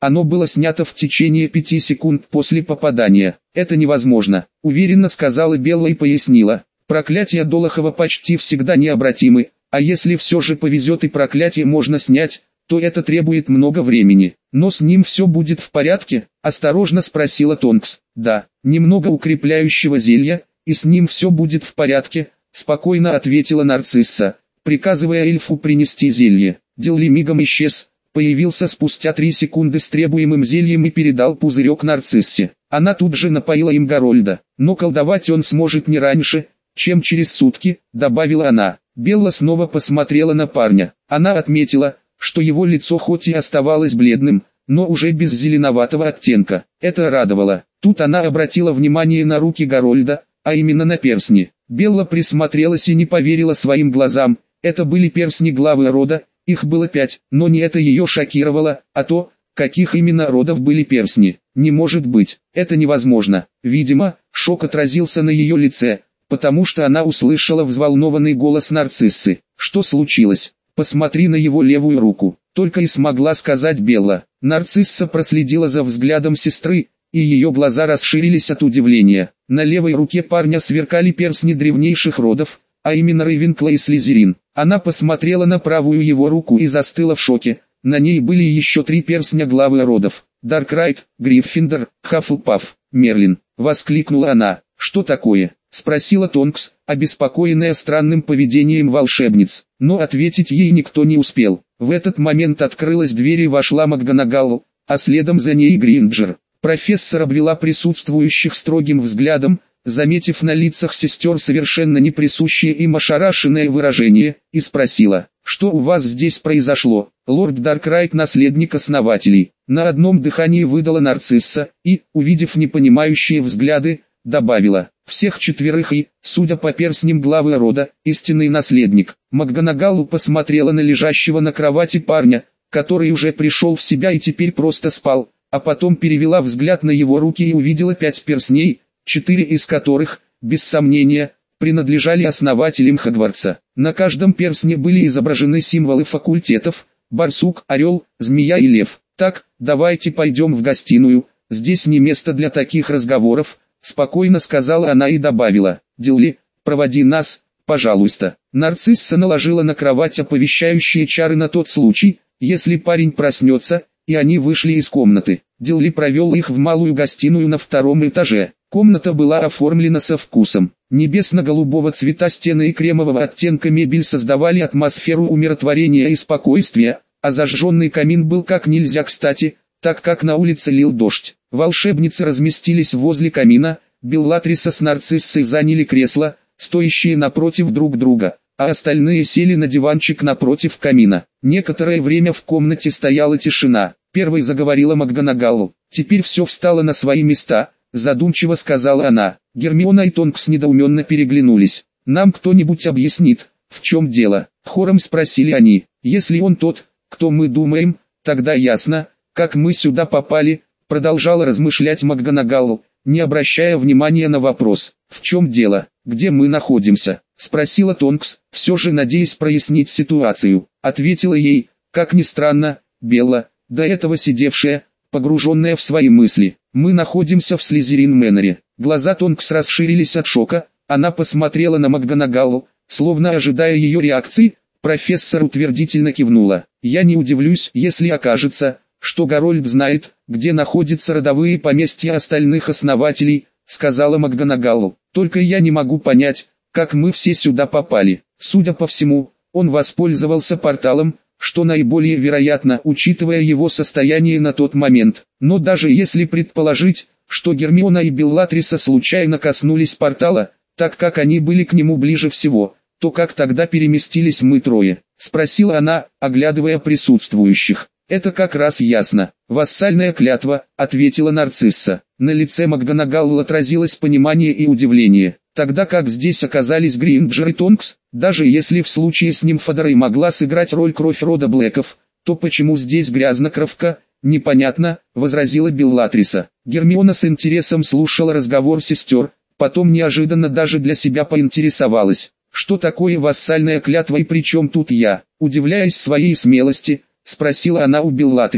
Оно было снято в течение пяти секунд после попадания. «Это невозможно», — уверенно сказала Белла и пояснила. «Проклятия Долохова почти всегда необратимы, а если все же повезет и проклятие можно снять, то это требует много времени. Но с ним все будет в порядке?» — осторожно спросила Тонкс. «Да, немного укрепляющего зелья, и с ним все будет в порядке», — спокойно ответила Нарцисса, приказывая эльфу принести зелье. Дилли мигом исчез, появился спустя три секунды с требуемым зельем и передал пузырек Нарциссе. Она тут же напоила им Гарольда, но колдовать он сможет не раньше, чем через сутки, добавила она. Белла снова посмотрела на парня. Она отметила, что его лицо хоть и оставалось бледным, но уже без зеленоватого оттенка. Это радовало. Тут она обратила внимание на руки Гарольда, а именно на перстни. Белла присмотрелась и не поверила своим глазам. Это были перстни главы рода, их было пять, но не это ее шокировало, а то, каких именно родов были перстни. Не может быть, это невозможно. Видимо, шок отразился на ее лице, потому что она услышала взволнованный голос Нарциссы. «Что случилось? Посмотри на его левую руку», — только и смогла сказать Белла. Нарцисса проследила за взглядом сестры, и ее глаза расширились от удивления. На левой руке парня сверкали перстни древнейших родов, а именно Рейвенкла и Слизерин. Она посмотрела на правую его руку и застыла в шоке. На ней были еще три перстня главы родов. «Даркрайт, Гриффиндор, Хаффлпаф, Мерлин», — воскликнула она. «Что такое?» — спросила Тонкс, обеспокоенная странным поведением волшебниц. Но ответить ей никто не успел. В этот момент открылась дверь и вошла МакГонагал, а следом за ней Гринджер. Профессор обвела присутствующих строгим взглядом, заметив на лицах сестер совершенно неприсущее им ошарашенное выражение, и спросила: «Что у вас здесь произошло?» «Лорд Даркрайт, наследник основателей», на одном дыхании выдала Нарцисса, и, увидев непонимающие взгляды, добавила: «Всех четверых и, судя по перстням главы рода, истинный наследник». МакГонагал посмотрела на лежащего на кровати парня, который уже пришел в себя и теперь просто спал, а потом перевела взгляд на его руки и увидела пять перстней, четыре из которых, без сомнения, принадлежали основателям Хогвартса. На каждом перстне были изображены символы факультетов: барсук, орел, змея и лев. «Так, давайте пойдем в гостиную, здесь не место для таких разговоров», спокойно сказала она и добавила: «Дилли, проводи нас, пожалуйста». Нарцисса наложила на кровать оповещающие чары на тот случай, если парень проснется, и они вышли из комнаты. Дилли провел их в малую гостиную на втором этаже. Комната была оформлена со вкусом. Небесно-голубого цвета стены и кремового оттенка мебель создавали атмосферу умиротворения и спокойствия, а зажженный камин был как нельзя кстати, так как на улице лил дождь. Волшебницы разместились возле камина, Беллатриса с Нарциссой заняли кресла, стоящие напротив друг друга, а остальные сели на диванчик напротив камина. Некоторое время в комнате стояла тишина. Первой заговорила МакГонагал. «Теперь все встало на свои места», задумчиво сказала она. Гермиона и Тонкс недоуменно переглянулись. «Нам кто-нибудь объяснит, в чем дело?» Хором спросили они. «Если он тот, кто мы думаем, тогда ясно, как мы сюда попали», продолжала размышлять МакГонагал, не обращая внимания на вопрос. «В чем дело? Где мы находимся?» спросила Тонкс, все же надеясь прояснить ситуацию. Ответила ей, как ни странно, Белла, до этого сидевшая, погруженная в свои мысли. «Мы находимся в Слизерин-Мэноре». Глаза Тонкс расширились от шока, она посмотрела на МакГонагал, словно ожидая ее реакции. Профессор утвердительно кивнула. «Я не удивлюсь, если окажется, что Гарольд знает, где находятся родовые поместья остальных основателей», сказала МакГонагал. «Только я не могу понять, как мы все сюда попали. Судя по всему, он воспользовался порталом, что наиболее вероятно, учитывая его состояние на тот момент. Но даже если предположить, что Гермиона и Беллатриса случайно коснулись портала, так как они были к нему ближе всего, то как тогда переместились мы трое?» спросила она, оглядывая присутствующих. «Это как раз ясно. Вассальная клятва», ответила Нарцисса. На лице МакГонагал отразилось понимание и удивление. Тогда как здесь оказались Гринджер и Тонкс, даже если в случае с Нимфодорой могла сыграть роль кровь рода Блэков, то почему здесь грязнокровка, непонятно, возразила Беллатриса. Гермиона с интересом слушала разговор сестер, потом неожиданно даже для себя поинтересовалась, что такое вассальная клятва и при чем тут я. Удивляясь своей смелости, спросила она у Беллатрисы.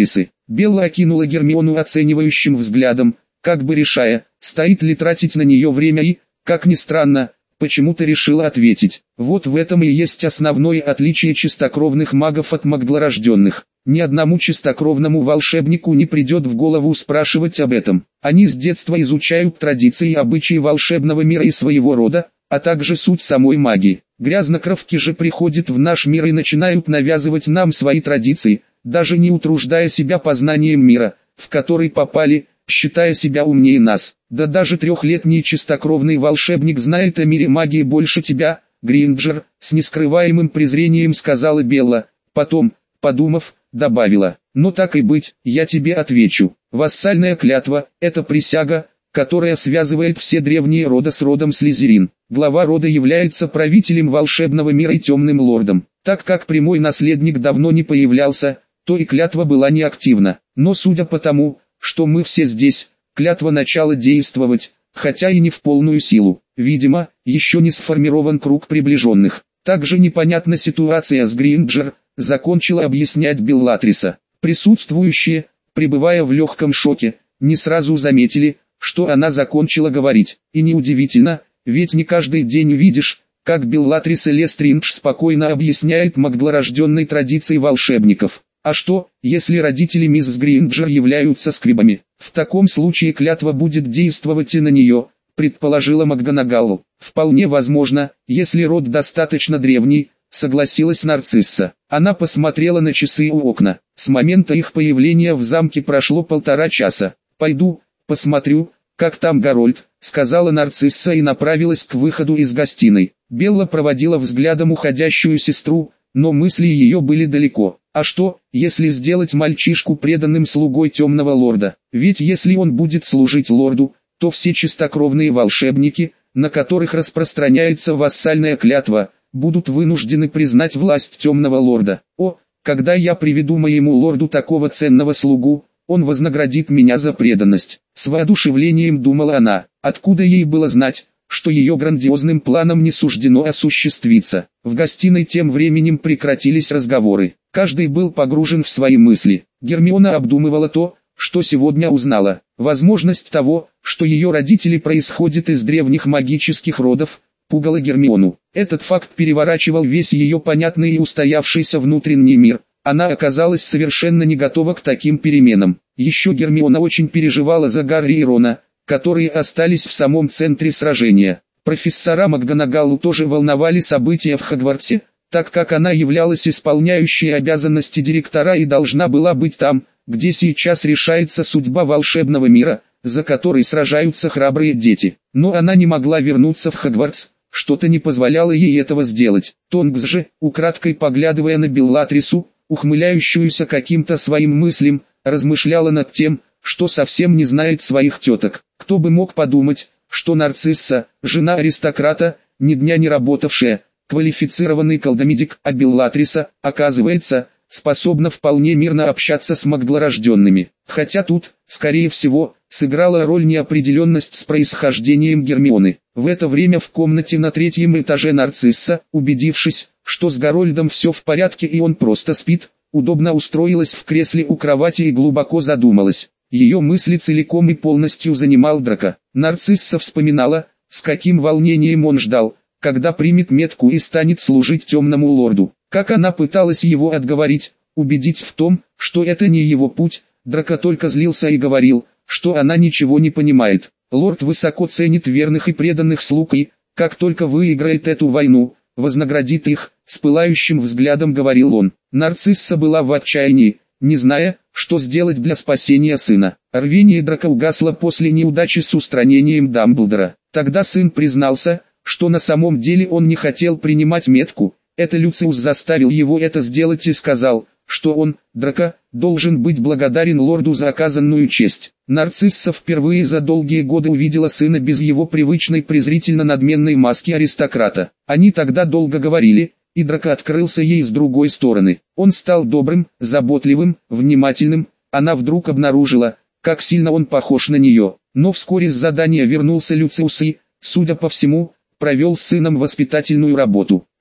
Белла окинула Гермиону оценивающим взглядом, как бы решая, стоит ли тратить на нее время и, как ни странно, почему-то решила ответить. Вот в этом и есть основное отличие чистокровных магов от маглорожденных. Ни одному чистокровному волшебнику не придет в голову спрашивать об этом. Они с детства изучают традиции и обычаи волшебного мира и своего рода, а также суть самой магии. Грязнокровки же приходят в наш мир и начинают навязывать нам свои традиции, даже не утруждая себя познанием мира, в который попали, считая себя умнее нас. Да даже трехлетний чистокровный волшебник знает о мире магии больше тебя, Гринджер, с нескрываемым презрением сказала Белла. Потом, подумав, добавила: но так и быть, я тебе отвечу. Вассальная клятва – это присяга, которая связывает все древние рода с родом Слизерин. Глава рода является правителем волшебного мира и темным лордом. Так как прямой наследник давно не появлялся, то и клятва была неактивна. Но судя по тому, что мы все здесь, клятва начала действовать, хотя и не в полную силу. Видимо, еще не сформирован круг приближенных. Также непонятна ситуация с Гринджер, закончила объяснять Беллатриса. Присутствующие, пребывая в легком шоке, не сразу заметили, что она закончила говорить. И неудивительно, ведь не каждый день видишь, как Беллатриса Лестриндж спокойно объясняет маглорожденной традиции волшебников. А что, если родители мисс Гринджер являются сквибами? В таком случае клятва будет действовать и на нее, предположила МакГонагалл. Вполне возможно, если род достаточно древний, согласилась Нарцисса. Она посмотрела на часы у окна. С момента их появления в замке прошло полтора часа. «Пойду, посмотрю, как там Гарольд», — сказала Нарцисса и направилась к выходу из гостиной. Белла проводила взглядом уходящую сестру, но мысли ее были далеко. А что, если сделать мальчишку преданным слугой темного лорда? Ведь если он будет служить лорду, то все чистокровные волшебники, на которых распространяется вассальная клятва, будут вынуждены признать власть темного лорда. О, когда я приведу моему лорду такого ценного слугу, он вознаградит меня за преданность. С воодушевлением думала она. Откуда ей было знать, что ее грандиозным планам не суждено осуществиться? В гостиной тем временем прекратились разговоры. Каждый был погружен в свои мысли. Гермиона обдумывала то, что сегодня узнала. Возможность того, что ее родители происходят из древних магических родов, пугала Гермиону. Этот факт переворачивал весь ее понятный и устоявшийся внутренний мир. Она оказалась совершенно не готова к таким переменам. Еще Гермиона очень переживала за Гарри и Рона, которые остались в самом центре сражения. Профессора МакГонагалл тоже волновали события в Хогвартсе, так как она являлась исполняющей обязанности директора и должна была быть там, где сейчас решается судьба волшебного мира, за который сражаются храбрые дети. Но она не могла вернуться в Хогвартс, что-то не позволяло ей этого сделать. Тонгс же, украдкой поглядывая на Беллатрису, ухмыляющуюся каким-то своим мыслям, размышляла над тем, что совсем не знает своих теток. Кто бы мог подумать, что Нарцисса, жена аристократа, ни дня не работавшая, квалифицированный колдомедик, а Беллатриса, оказывается, способна вполне мирно общаться с маглорожденными. Хотя тут, скорее всего, сыграла роль неопределенность с происхождением Гермионы. В это время в комнате на третьем этаже Нарцисса, убедившись, что с Гарольдом все в порядке и он просто спит, удобно устроилась в кресле у кровати и глубоко задумалась. Ее мысли целиком и полностью занимал Драко. Нарцисса вспоминала, с каким волнением он ждал, когда примет метку и станет служить темному лорду. Как она пыталась его отговорить, убедить в том, что это не его путь. Драко только злился и говорил, что она ничего не понимает. Лорд высоко ценит верных и преданных слуг и, как только выиграет эту войну, вознаградит их, с пылающим взглядом говорил он. Нарцисса была в отчаянии, не зная, что сделать для спасения сына. Рвение Драко угасло после неудачи с устранением Дамблдора. Тогда сын признался, что на самом деле он не хотел принимать метку. Это Люциус заставил его это сделать и сказал, что он, Драко, должен быть благодарен лорду за оказанную честь. Нарцисса впервые за долгие годы увидела сына без его привычной презрительно-надменной маски аристократа. Они тогда долго говорили, и Драко открылся ей с другой стороны. Он стал добрым, заботливым, внимательным. Она вдруг обнаружила, как сильно он похож на нее. Но вскоре с задания вернулся Люциус и, судя по всему, провел с сыном воспитательную работу.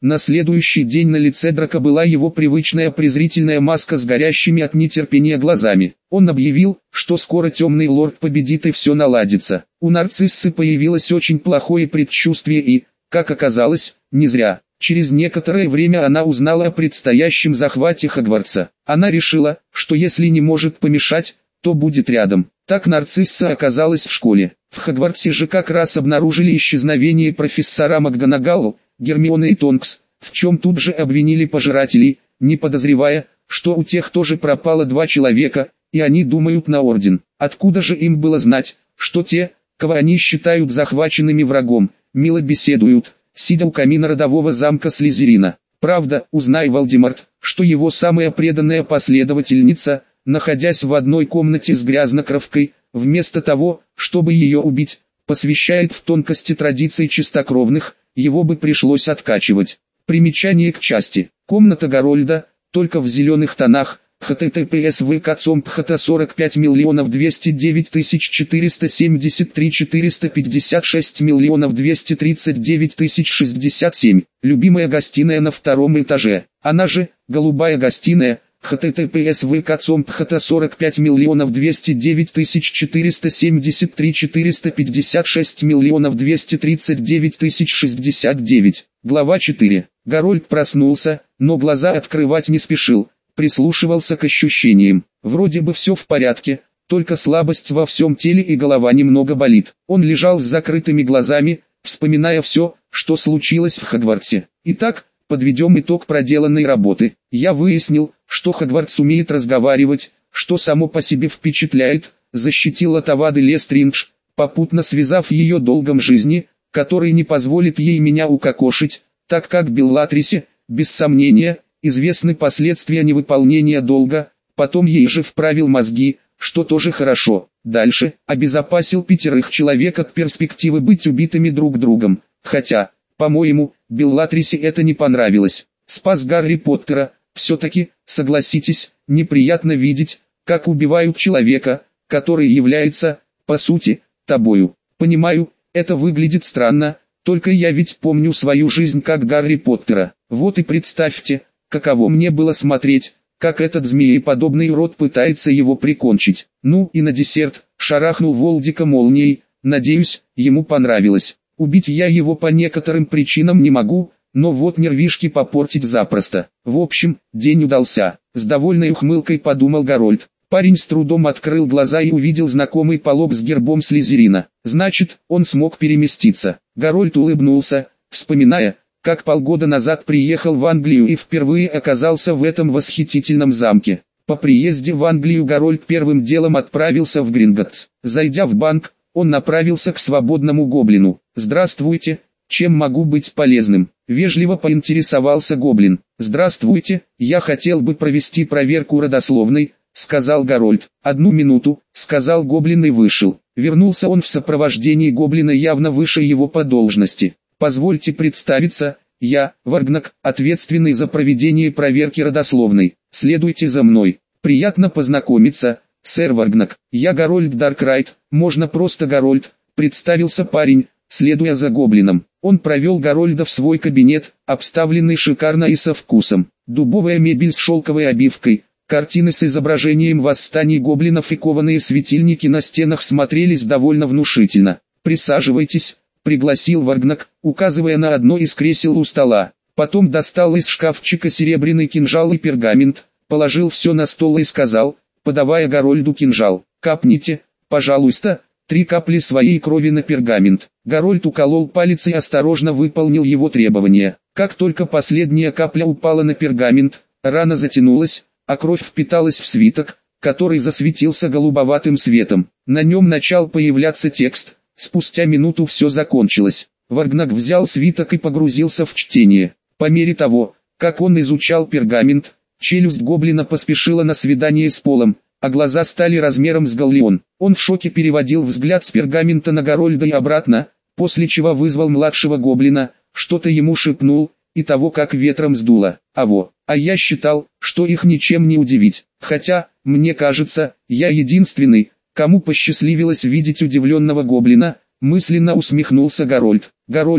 На следующий день на лице Драко была его привычная презрительная маска с горящими от нетерпения глазами. Он объявил, что скоро темный лорд победит и все наладится. У нарциссы появилось очень плохое предчувствие и, как оказалось, не зря. Через некоторое время она узнала о предстоящем захвате Хогвартса. Она решила, что если не может помешать, то будет рядом. Так нарцисса оказалась в школе. В Хогвартсе же как раз обнаружили исчезновение профессора МакГонагалл, Гермионы и Тонкс, в чем тут же обвинили пожирателей, не подозревая, что у тех тоже пропало два человека, и они думают на Орден. Откуда же им было знать, что те, кого они считают захваченными врагом, мило беседуют, сидя у камина родового замка Слизерина. Правда, узнай Волдеморт, что его самая преданная последовательница, находясь в одной комнате с грязнокровкой, вместо того, чтобы ее убить, посвящает в тонкости традиций чистокровных, его бы пришлось откачивать. Примечание к части. Комната Гарольда, только в зеленых тонах, https vk.com.pht сорок пять миллионов двести девять тысяч четыреста семьдесят три четыреста пятьдесят шесть миллионов двести тридцать девять тысяч шестьдесят семь. Любимая гостиная на втором этаже. Она же, голубая гостиная, https vk.com.pht сорок пять миллионов двести девять тысяч четыреста семьдесят три четыреста пятьдесят шесть миллионов двести тридцать девять тысяч шестьдесят девять. Глава четыре. Гарольд проснулся, но глаза открывать не спешил, прислушивался к ощущениям. Вроде бы все в порядке, только слабость во всем теле и голова немного болит. Он лежал с закрытыми глазами, вспоминая все, что случилось в Хогвартсе. Итак, подведем итог проделанной работы. Я выяснил, что Хогвартс умеет разговаривать, что само по себе впечатляет, защитил от Авады Лестриндж, попутно связав ее долгом жизни, который не позволит ей меня укокошить, так как Беллатрисе, без сомнения, известны последствия невыполнения долга, потом ей же вправил мозги, что тоже хорошо. Дальше, обезопасил пятерых человек от перспективы быть убитыми друг другом, хотя, по-моему, Беллатрисе это не понравилось. Спас Гарри Поттера, все-таки, согласитесь, неприятно видеть, как убивают человека, который является, по сути, тобою. Понимаю, это выглядит странно, только я ведь помню свою жизнь как Гарри Поттера. Вот и представьте, каково мне было смотреть, как этот змееподобный урод пытается его прикончить. Ну и на десерт, шарахнул Волдика молнией, надеюсь, ему понравилось. Убить я его по некоторым причинам не могу, но вот нервишки попортить запросто. В общем, день удался. С довольной ухмылкой подумал Гарольд. Парень с трудом открыл глаза и увидел знакомый полог с гербом Слизерина. Значит, он смог переместиться. Гарольд улыбнулся, вспоминая, как полгода назад приехал в Англию и впервые оказался в этом восхитительном замке. По приезде в Англию Гарольд первым делом отправился в Гринготтс. Зайдя в банк, он направился к свободному гоблину. «Здравствуйте, чем могу быть полезным?» Вежливо поинтересовался гоблин. «Здравствуйте, я хотел бы провести проверку родословной», — сказал Гарольд. «Одну минуту», — сказал гоблин и вышел. Вернулся он в сопровождении гоблина явно выше его по должности. «Позвольте представиться, я, Варгнак, ответственный за проведение проверки родословной. Следуйте за мной. Приятно познакомиться, сэр Варгнак. Я Гарольд Даркрайт, можно просто Гарольд», — представился парень, следуя за гоблином. Он провел Гарольда в свой кабинет, обставленный шикарно и со вкусом. Дубовая мебель с шелковой обивкой, картины с изображением восстаний гоблинов и кованые светильники на стенах смотрелись довольно внушительно. «Присаживайтесь», — пригласил Варгнак, указывая на одно из кресел у стола. Потом достал из шкафчика серебряный кинжал и пергамент, положил все на стол и сказал, подавая Гарольду кинжал: «Капните, пожалуйста, три капли своей крови на пергамент». Гарольд уколол палец и осторожно выполнил его требования. Как только последняя капля упала на пергамент, рана затянулась, а кровь впиталась в свиток, который засветился голубоватым светом. На нем начал появляться текст. Спустя минуту все закончилось. Варгнак взял свиток и погрузился в чтение. По мере того, как он изучал пергамент, челюсть гоблина поспешила на свидание с полом, а глаза стали размером с галлеон. Он в шоке переводил взгляд с пергамента на Гарольда и обратно, после чего вызвал младшего гоблина, что-то ему шепнул, и того как ветром сдуло. «Аво, а я считал, что их ничем не удивить. Хотя, мне кажется, я единственный, кому посчастливилось видеть удивленного гоблина», мысленно усмехнулся Гарольд. «Гарольд,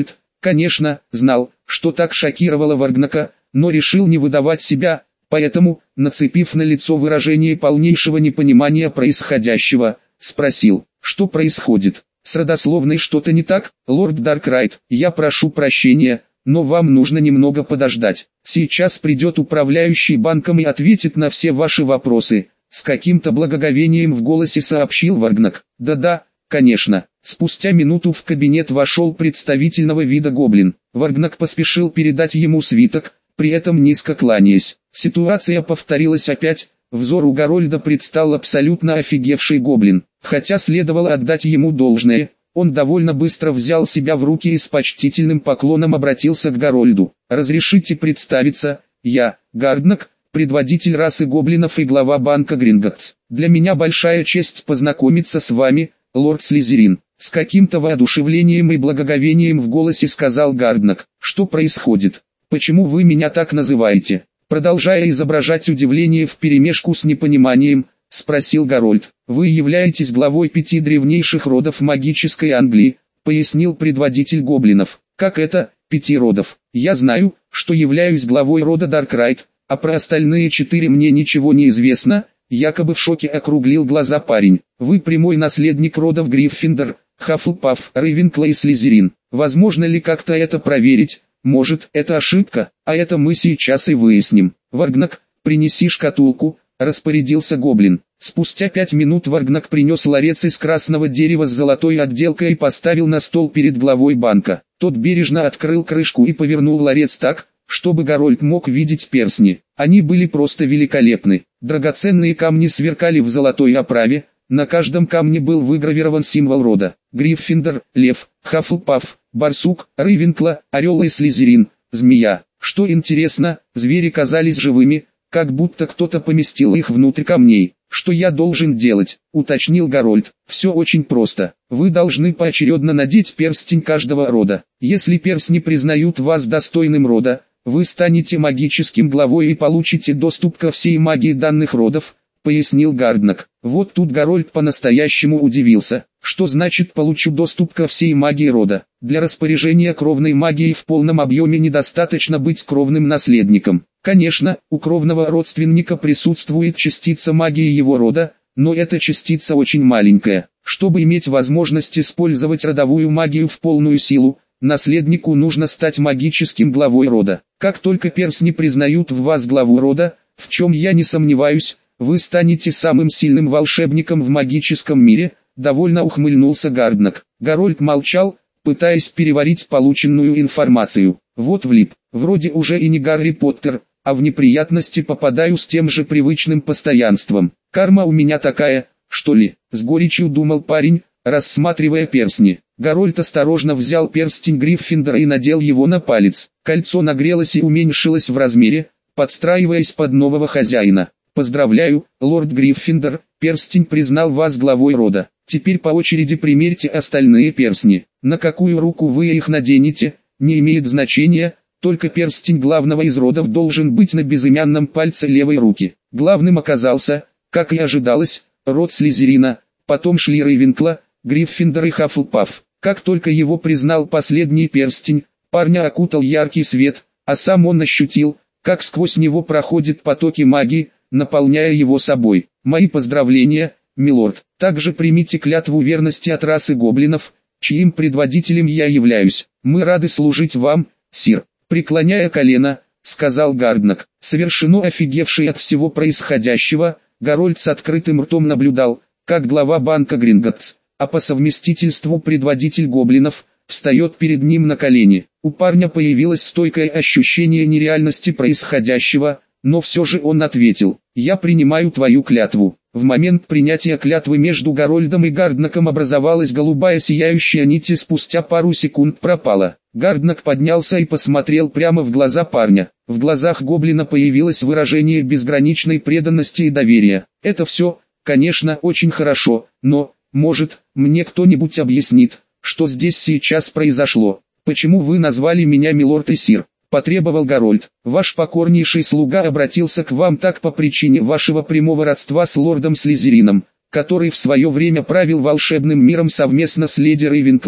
Конечно, знал, что так шокировало Варгнака, но решил не выдавать себя, поэтому, нацепив на лицо выражение полнейшего непонимания происходящего, спросил, что происходит. С родословной что-то не так, лорд Даркрайт, я прошу прощения, но вам нужно немного подождать. Сейчас придет управляющий банком и ответит на все ваши вопросы. С каким-то благоговением в голосе сообщил Варгнак. Да-да, конечно. Спустя минуту в кабинет вошел представительного вида гоблин. Варгнак поспешил передать ему свиток, при этом низко кланяясь. Ситуация повторилась опять. Взору Гарольда предстал абсолютно офигевший гоблин. Хотя следовало отдать ему должное, он довольно быстро взял себя в руки и с почтительным поклоном обратился к Гарольду. «Разрешите представиться, я, Гарднак, предводитель расы гоблинов и глава банка Гринготтс. Для меня большая честь познакомиться с вами, лорд Слизерин». С каким-то воодушевлением и благоговением в голосе сказал Гарднак. «Что происходит? Почему вы меня так называете?» Продолжая изображать удивление вперемешку с непониманием, спросил Гарольд. «Вы являетесь главой пяти древнейших родов магической Англии», пояснил предводитель гоблинов. «Как это, пяти родов? Я знаю, что являюсь главой рода Даркрайт, а про остальные четыре мне ничего не известно», якобы в шоке округлил глаза парень. «Вы прямой наследник родов Гриффиндор, Хаффлпаф, Рейвенкла и Слизерин. Возможно ли как-то это проверить? Может, это ошибка, а это мы сейчас и выясним». «Варгнак, принеси шкатулку», распорядился гоблин. Спустя пять минут Варгнак принес ларец из красного дерева с золотой отделкой и поставил на стол перед главой банка. Тот бережно открыл крышку и повернул ларец так, чтобы Гарольд мог видеть перстни. Они были просто великолепны. Драгоценные камни сверкали в золотой оправе, на каждом камне был выгравирован символ рода. Гриффиндор, лев, Хаффлпаф, барсук, Рейвенкла, орел и Слизерин, змея. Что интересно, звери казались живыми, как будто кто-то поместил их внутрь камней. «Что я должен делать?» — уточнил Гарольд. «Все очень просто. Вы должны поочередно надеть перстень каждого рода. Если перстни признают вас достойным рода, вы станете магическим главой и получите доступ ко всей магии данных родов», — пояснил Гарднак. Вот тут Гарольд по-настоящему удивился. Что значит «получу доступ ко всей магии рода»? Для распоряжения кровной магией в полном объеме недостаточно быть кровным наследником. Конечно, у кровного родственника присутствует частица магии его рода, но эта частица очень маленькая. Чтобы иметь возможность использовать родовую магию в полную силу, наследнику нужно стать магическим главой рода. Как только перстни признают в вас главу рода, в чем я не сомневаюсь, вы станете самым сильным волшебником в магическом мире, довольно ухмыльнулся Гарднак. Гарольд молчал, пытаясь переварить полученную информацию. Вот влип, вроде уже и не Гарри Поттер, а в неприятности попадаю с тем же привычным постоянством. Карма у меня такая, что ли, с горечью думал парень, рассматривая перстни. Гарольд осторожно взял перстень Гриффиндора и надел его на палец. Кольцо нагрелось и уменьшилось в размере, подстраиваясь под нового хозяина. «Поздравляю, лорд Гриффиндор, перстень признал вас главой рода. Теперь по очереди примерьте остальные перстни. На какую руку вы их наденете, не имеет значения, только перстень главного из родов должен быть на безымянном пальце левой руки». Главным оказался, как и ожидалось, род Слизерина, потом шли Рейвенкла, Гриффиндор и Хаффлпаф. Как только его признал последний перстень, парня окутал яркий свет, а сам он ощутил, как сквозь него проходят потоки магии, наполняя его собой. «Мои поздравления, милорд. Также примите клятву верности от расы гоблинов, чьим предводителем я являюсь. Мы рады служить вам, сир». Преклоняя колено, сказал Гарднак. Совершенно офигевший от всего происходящего, Гарольд с открытым ртом наблюдал, как глава банка Гринготтс, а по совместительству предводитель гоблинов, встает перед ним на колени. У парня появилось стойкое ощущение нереальности происходящего, но все же он ответил: «Я принимаю твою клятву». В момент принятия клятвы между Гарольдом и Гарднаком образовалась голубая сияющая нить и спустя пару секунд пропала. Гарднак поднялся и посмотрел прямо в глаза парня. В глазах гоблина появилось выражение безграничной преданности и доверия. «Это все, конечно, очень хорошо, но, может, мне кто-нибудь объяснит, что здесь сейчас произошло? Почему вы назвали меня милорд и сир?» Потребовал Гарольд. «Ваш покорнейший слуга обратился к вам так по причине вашего прямого родства с лордом Слизерином, который в свое время правил волшебным миром совместно с леди Рейвенкла,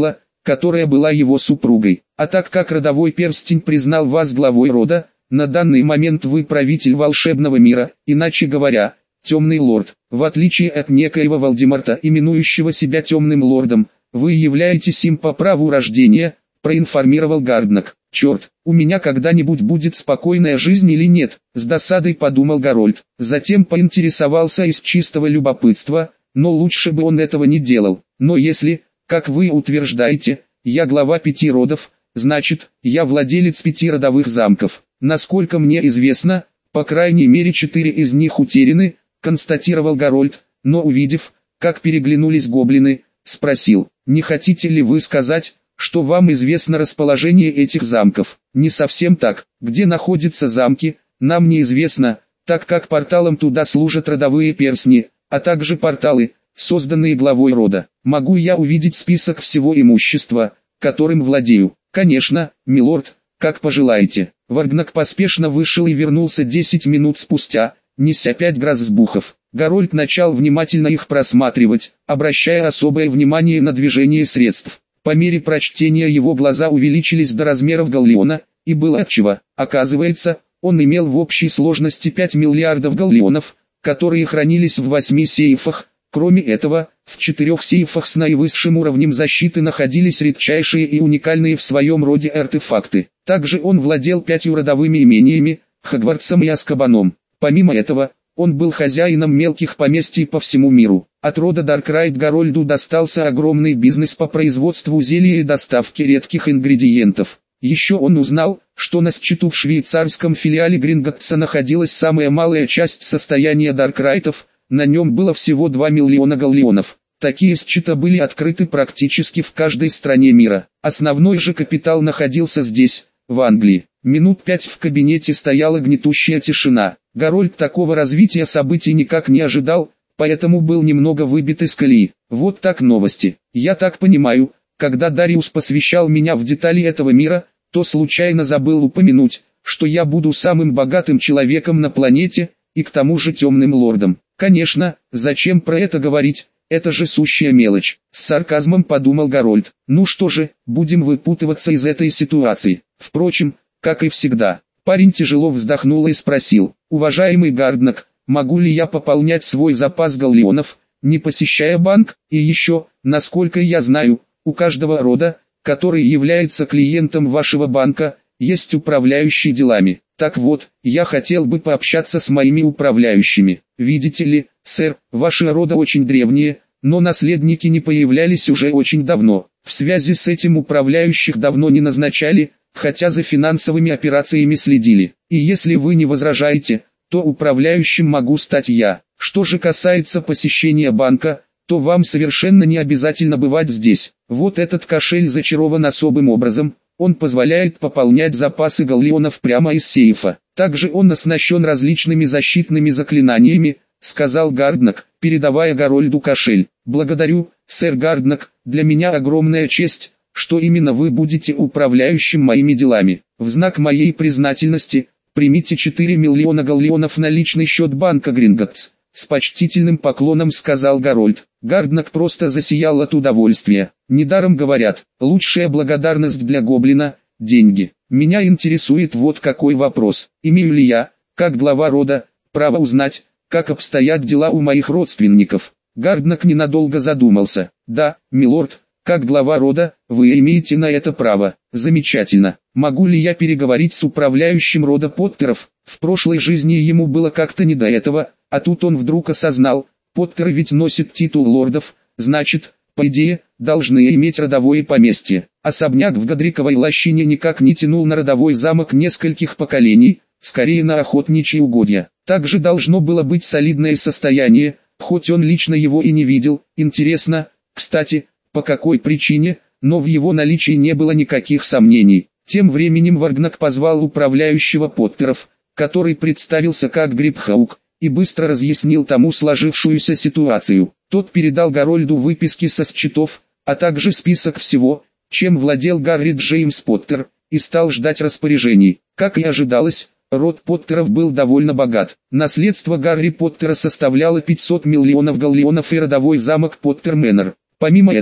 которая была его супругой. А так как родовой перстень признал вас главой рода, на данный момент вы правитель волшебного мира, иначе говоря, темный лорд. В отличие от некоего Волдеморта, именующего себя темным лордом, вы являетесь им по праву рождения, проинформировал Гарднак. Черт, у меня когда-нибудь будет спокойная жизнь или нет, с досадой подумал Гарольд. Затем поинтересовался из чистого любопытства, но лучше бы он этого не делал. Но если, как вы утверждаете, я глава пяти родов, значит, я владелец пяти родовых замков. Насколько мне известно, по крайней мере четыре из них утеряны, констатировал Гарольд, но увидев, как переглянулись гоблины, спросил: не хотите ли вы сказать, что вам известно расположение этих замков? Не совсем так. Где находятся замки, нам неизвестно, так как порталом туда служат родовые перстни, а также порталы, созданные главой рода. Могу я увидеть список всего имущества, которым владею? Конечно, милорд, как пожелаете. Варгнак поспешно вышел и вернулся десять минут спустя, неся пять грозбухов. Гарольд начал внимательно их просматривать, обращая особое внимание на движение средств. По мере прочтения его глаза увеличились до размеров галлеона, и было отчего. Оказывается, он имел в общей сложности пять миллиардов галлеонов, которые хранились в восьми сейфах. Кроме этого, в четырех сейфах с наивысшим уровнем защиты находились редчайшие и уникальные в своем роде артефакты. Также он владел пятью родовыми имениями, Хогвартсом и Азкабаном. Помимо этого, он был хозяином мелких поместий по всему миру. От рода Даркрайт Гарольду достался огромный бизнес по производству зелья и доставке редких ингредиентов. Еще он узнал, что на счету в швейцарском филиале Гринготтса находилась самая малая часть состояния Даркрайтов, на нем было всего два миллиона галлеонов. Такие счета были открыты практически в каждой стране мира. Основной же капитал находился здесь, в Англии. Минут пять в кабинете стояла гнетущая тишина. Гарольд такого развития событий никак не ожидал, поэтому был немного выбит из колеи. Вот так новости. Я так понимаю, когда Дариус посвящал меня в детали этого мира, то случайно забыл упомянуть, что я буду самым богатым человеком на планете, и к тому же темным лордом. Конечно, зачем про это говорить, это же сущая мелочь. С сарказмом подумал Гарольд. Ну что же, будем выпутываться из этой ситуации. Впрочем, как и всегда. Парень тяжело вздохнул и спросил: уважаемый Гарднак, могу ли я пополнять свой запас галлеонов, не посещая банк? И еще, насколько я знаю, у каждого рода, который является клиентом вашего банка, есть управляющий делами. Так вот, я хотел бы пообщаться с моими управляющими. Видите ли, сэр, ваши рода очень древние, но наследники не появлялись уже очень давно. В связи с этим управляющих давно не назначали, хотя за финансовыми операциями следили. И если вы не возражаете, то управляющим могу стать я. Что же касается посещения банка, то вам совершенно не обязательно бывать здесь. Вот этот кошель зачарован особым образом, он позволяет пополнять запасы галлеонов прямо из сейфа. Также он оснащен различными защитными заклинаниями, сказал Гарднак, передавая Гарольду кошель. Благодарю, сэр Гарднак, для меня огромная честь, что именно вы будете управляющим моими делами. В знак моей признательности, примите четыре миллиона галлеонов на личный счет банка Гринготтс. С почтительным поклоном сказал Гарольд. Гарднак просто засиял от удовольствия. Недаром говорят, лучшая благодарность для гоблина – деньги. Меня интересует вот какой вопрос. Имею ли я, как глава рода, право узнать, как обстоят дела у моих родственников? Гарднак ненадолго задумался. Да, милорд, как глава рода, вы имеете на это право. Замечательно. Могу ли я переговорить с управляющим рода Поттеров? В прошлой жизни ему было как-то не до этого, а тут он вдруг осознал, Поттеры ведь носят титул лордов, значит, по идее, должны иметь родовое поместье. Особняк в Годриковой лощине никак не тянул на родовой замок нескольких поколений, скорее на охотничьи угодья. Также должно было быть солидное состояние, хоть он лично его и не видел. Интересно, кстати, по какой причине, но в его наличии не было никаких сомнений. Тем временем Варгнак позвал управляющего Поттеров, который представился как Грибхаук, и быстро разъяснил тому сложившуюся ситуацию. Тот передал Гарольду выписки со счетов, а также список всего, чем владел Гарри Джеймс Поттер, и стал ждать распоряжений. Как и ожидалось, род Поттеров был довольно богат. Наследство Гарри Поттера составляло пятьсот миллионов галлеонов и родовой замок Поттер Мэннер. Помимо этого,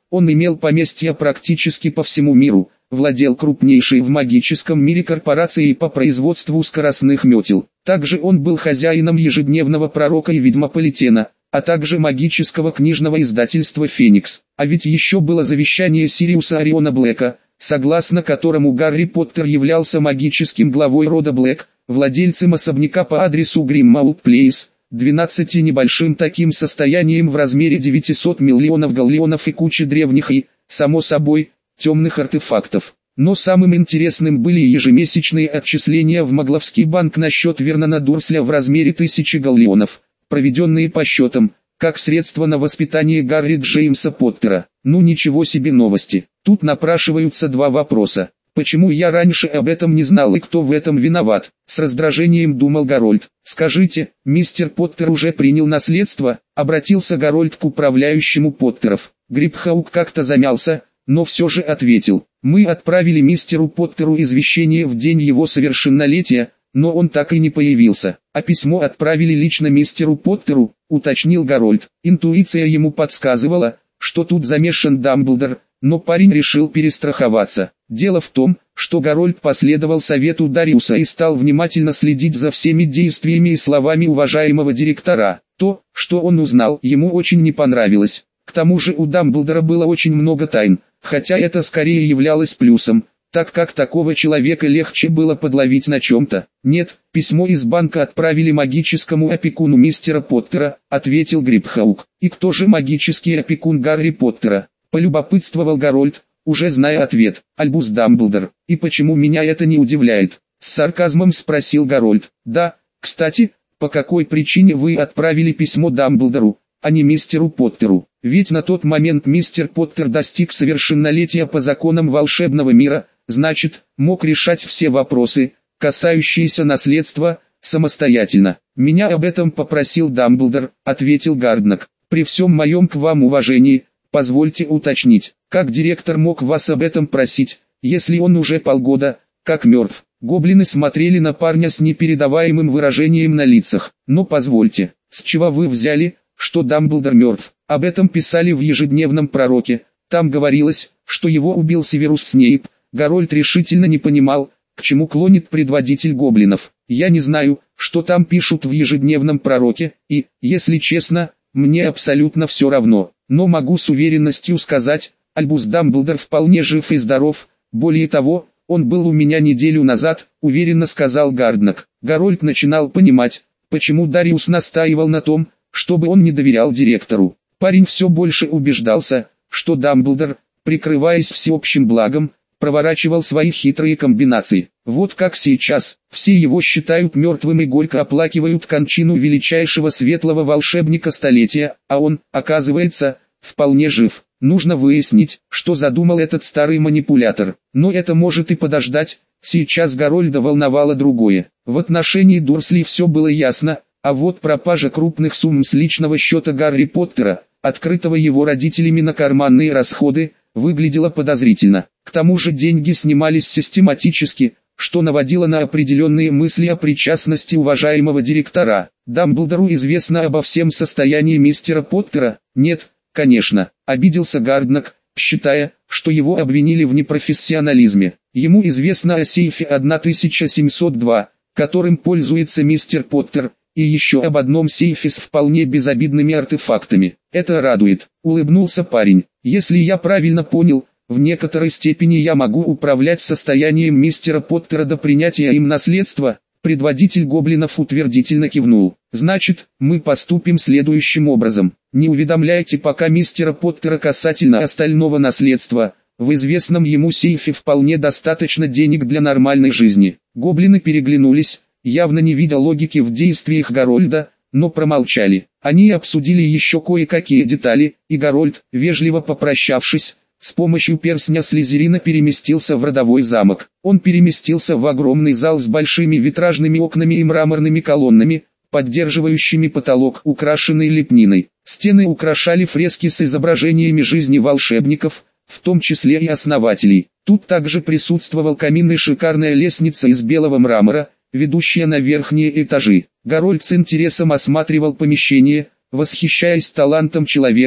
Он имел поместья практически по всему миру, владел крупнейшей в магическом мире корпорацией по производству скоростных метел. Также он был хозяином ежедневного пророка и ведьмополитена, а также магического книжного издательства «Феникс». А ведь еще было завещание Сириуса Ориона Блэка, согласно которому Гарри Поттер являлся магическим главой рода Блэк, владельцем особняка по адресу Гриммаут Плейс, двенадцати небольшим таким состоянием в размере девятисот миллионов галлеонов и кучи древних и, само собой, темных артефактов. Но самым интересным были ежемесячные отчисления в Магловский банк на счет Вернона Дурсля в размере тысячи галлеонов, проведенные по счетам, как средство на воспитание Гарри Джеймса Поттера. Ну ничего себе новости. Тут напрашиваются два вопроса. Почему я раньше об этом не знал и кто в этом виноват? С раздражением думал Гарольд. Скажите, мистер Поттер уже принял наследство? Обратился Гарольд к управляющему Поттеров. Грибхаук как-то замялся, но все же ответил. Мы отправили мистеру Поттеру извещение в день его совершеннолетия, но он так и не появился. А письмо отправили лично мистеру Поттеру, уточнил Гарольд. Интуиция ему подсказывала, что тут замешан Дамблдор, но парень решил перестраховаться. Дело в том, что Гарольд последовал совету Дариуса и стал внимательно следить за всеми действиями и словами уважаемого директора. То, что он узнал, ему очень не понравилось. К тому же у Дамблдора было очень много тайн, хотя это скорее являлось плюсом, так как такого человека легче было подловить на чем-то. «Нет, письмо из банка отправили магическому опекуну мистера Поттера», — ответил Грибхаук. «И кто же магический опекун Гарри Поттера?» — полюбопытствовал Гарольд, уже зная ответ. «Альбус Дамблдор. И почему меня это не удивляет?» — с сарказмом спросил Гарольд. «Да, кстати, по какой причине вы отправили письмо Дамблдору, а не мистеру Поттеру? Ведь на тот момент мистер Поттер достиг совершеннолетия по законам волшебного мира, значит, мог решать все вопросы, касающиеся наследства, самостоятельно. Меня об этом попросил Дамблдор», — ответил Гарднак. «При всем моем к вам уважении, позвольте уточнить, как директор мог вас об этом просить, если он уже полгода, как мертв?» Гоблины смотрели на парня с непередаваемым выражением на лицах. «Но позвольте, с чего вы взяли, что Дамблдор мертв?» Об этом писали в ежедневном пророке. Там говорилось, что его убил Северус Снейп. Гарольд решительно не понимал, к чему клонит предводитель гоблинов. «Я не знаю, что там пишут в ежедневном пророке, и, если честно, мне абсолютно все равно. Но могу с уверенностью сказать, Альбус Дамблдор вполне жив и здоров. Более того, он был у меня неделю назад», — уверенно сказал Гарднак. Гарольд начинал понимать, почему Дариус настаивал на том, чтобы он не доверял директору. Парень все больше убеждался, что Дамблдор, прикрываясь всеобщим благом, проворачивал свои хитрые комбинации. Вот как сейчас, все его считают мертвым и горько оплакивают кончину величайшего светлого волшебника столетия, а он, оказывается, вполне жив. Нужно выяснить, что задумал этот старый манипулятор. Но это может и подождать, сейчас Гарольда волновало другое. В отношении Дурсли все было ясно, а вот пропажа крупных сумм с личного счета Гарри Поттера, открытого его родителями на карманные расходы, выглядела подозрительно. К тому же деньги снимались систематически, что наводило на определенные мысли о причастности уважаемого директора. Дамблдору известно обо всем состоянии мистера Поттера? Нет, конечно, обиделся Гарднак, считая, что его обвинили в непрофессионализме. Ему известно о сейфе тысяча семьсот два, которым пользуется мистер Поттер, и еще об одном сейфе с вполне безобидными артефактами. Это радует, улыбнулся парень. Если я правильно понял, в некоторой степени я могу управлять состоянием мистера Поттера до принятия им наследства. Предводитель гоблинов утвердительно кивнул. Значит, мы поступим следующим образом. Не уведомляйте пока мистера Поттера касательно остального наследства. В известном ему сейфе вполне достаточно денег для нормальной жизни. Гоблины переглянулись, явно не видя логики в действиях Гарольда, но промолчали. Они обсудили еще кое-какие детали, и Гарольд, вежливо попрощавшись, с помощью перстня Слизерина переместился в родовой замок. Он переместился в огромный зал с большими витражными окнами и мраморными колоннами, поддерживающими потолок, украшенный лепниной. Стены украшали фрески с изображениями жизни волшебников, в том числе и основателей. Тут также присутствовал камин и шикарная лестница из белого мрамора, ведущая на верхние этажи. Гарольд с интересом осматривал помещение, восхищаясь талантом человека,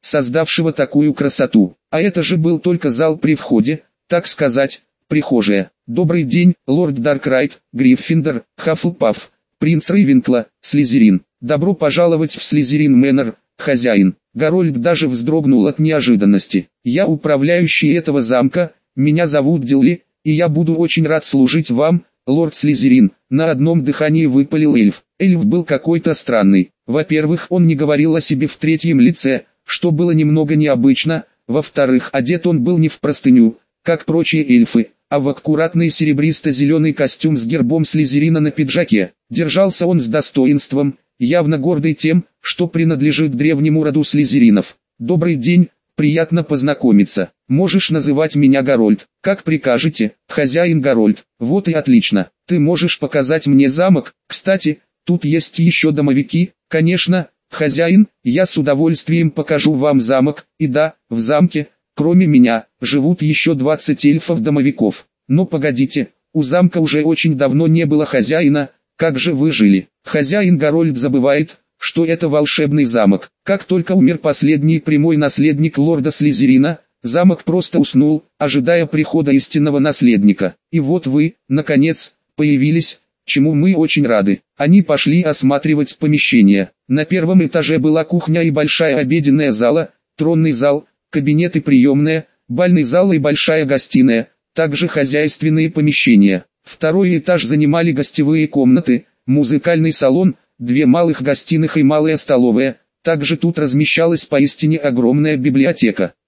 создавшего такую красоту. А это же был только зал при входе, так сказать, прихожая. «Добрый день, лорд Даркрайт, Гриффиндор, Хаффлпаф, принц Рейвенкла, Слизерин. Добро пожаловать в Слизерин Мэннер, хозяин». Гарольд даже вздрогнул от неожиданности. «Я управляющий этого замка, меня зовут Дилли, и я буду очень рад служить вам, лорд Слизерин», на одном дыхании выпалил эльф. Эльф был какой-то странный. Во-первых, он не говорил о себе в третьем лице, что было немного необычно. Во-вторых, одет он был не в простыню, как прочие эльфы, а в аккуратный серебристо-зеленый костюм с гербом Слизерина на пиджаке. Держался он с достоинством, явно гордый тем, что принадлежит древнему роду Слизеринов. «Добрый день, приятно познакомиться. Можешь называть меня Гарольд, как прикажете, хозяин Гарольд». «Вот и отлично. Ты можешь показать мне замок? Кстати, тут есть еще домовики». «Конечно, хозяин, я с удовольствием покажу вам замок». И да, в замке, кроме меня, живут еще двадцать эльфов-домовиков. Но погодите, у замка уже очень давно не было хозяина. Как же вы жили? Хозяин Гарольд забывает, что это волшебный замок. Как только умер последний прямой наследник лорда Слизерина, замок просто уснул, ожидая прихода истинного наследника. И вот вы, наконец, появились, чему мы очень рады. Они пошли осматривать помещения. На первом этаже была кухня и большая обеденная зала, тронный зал, кабинет и приемная, бальный зал и большая гостиная, также хозяйственные помещения. Второй этаж занимали гостевые комнаты, музыкальный салон, две малых гостиных и малая столовая. Также тут размещалась поистине огромная библиотека.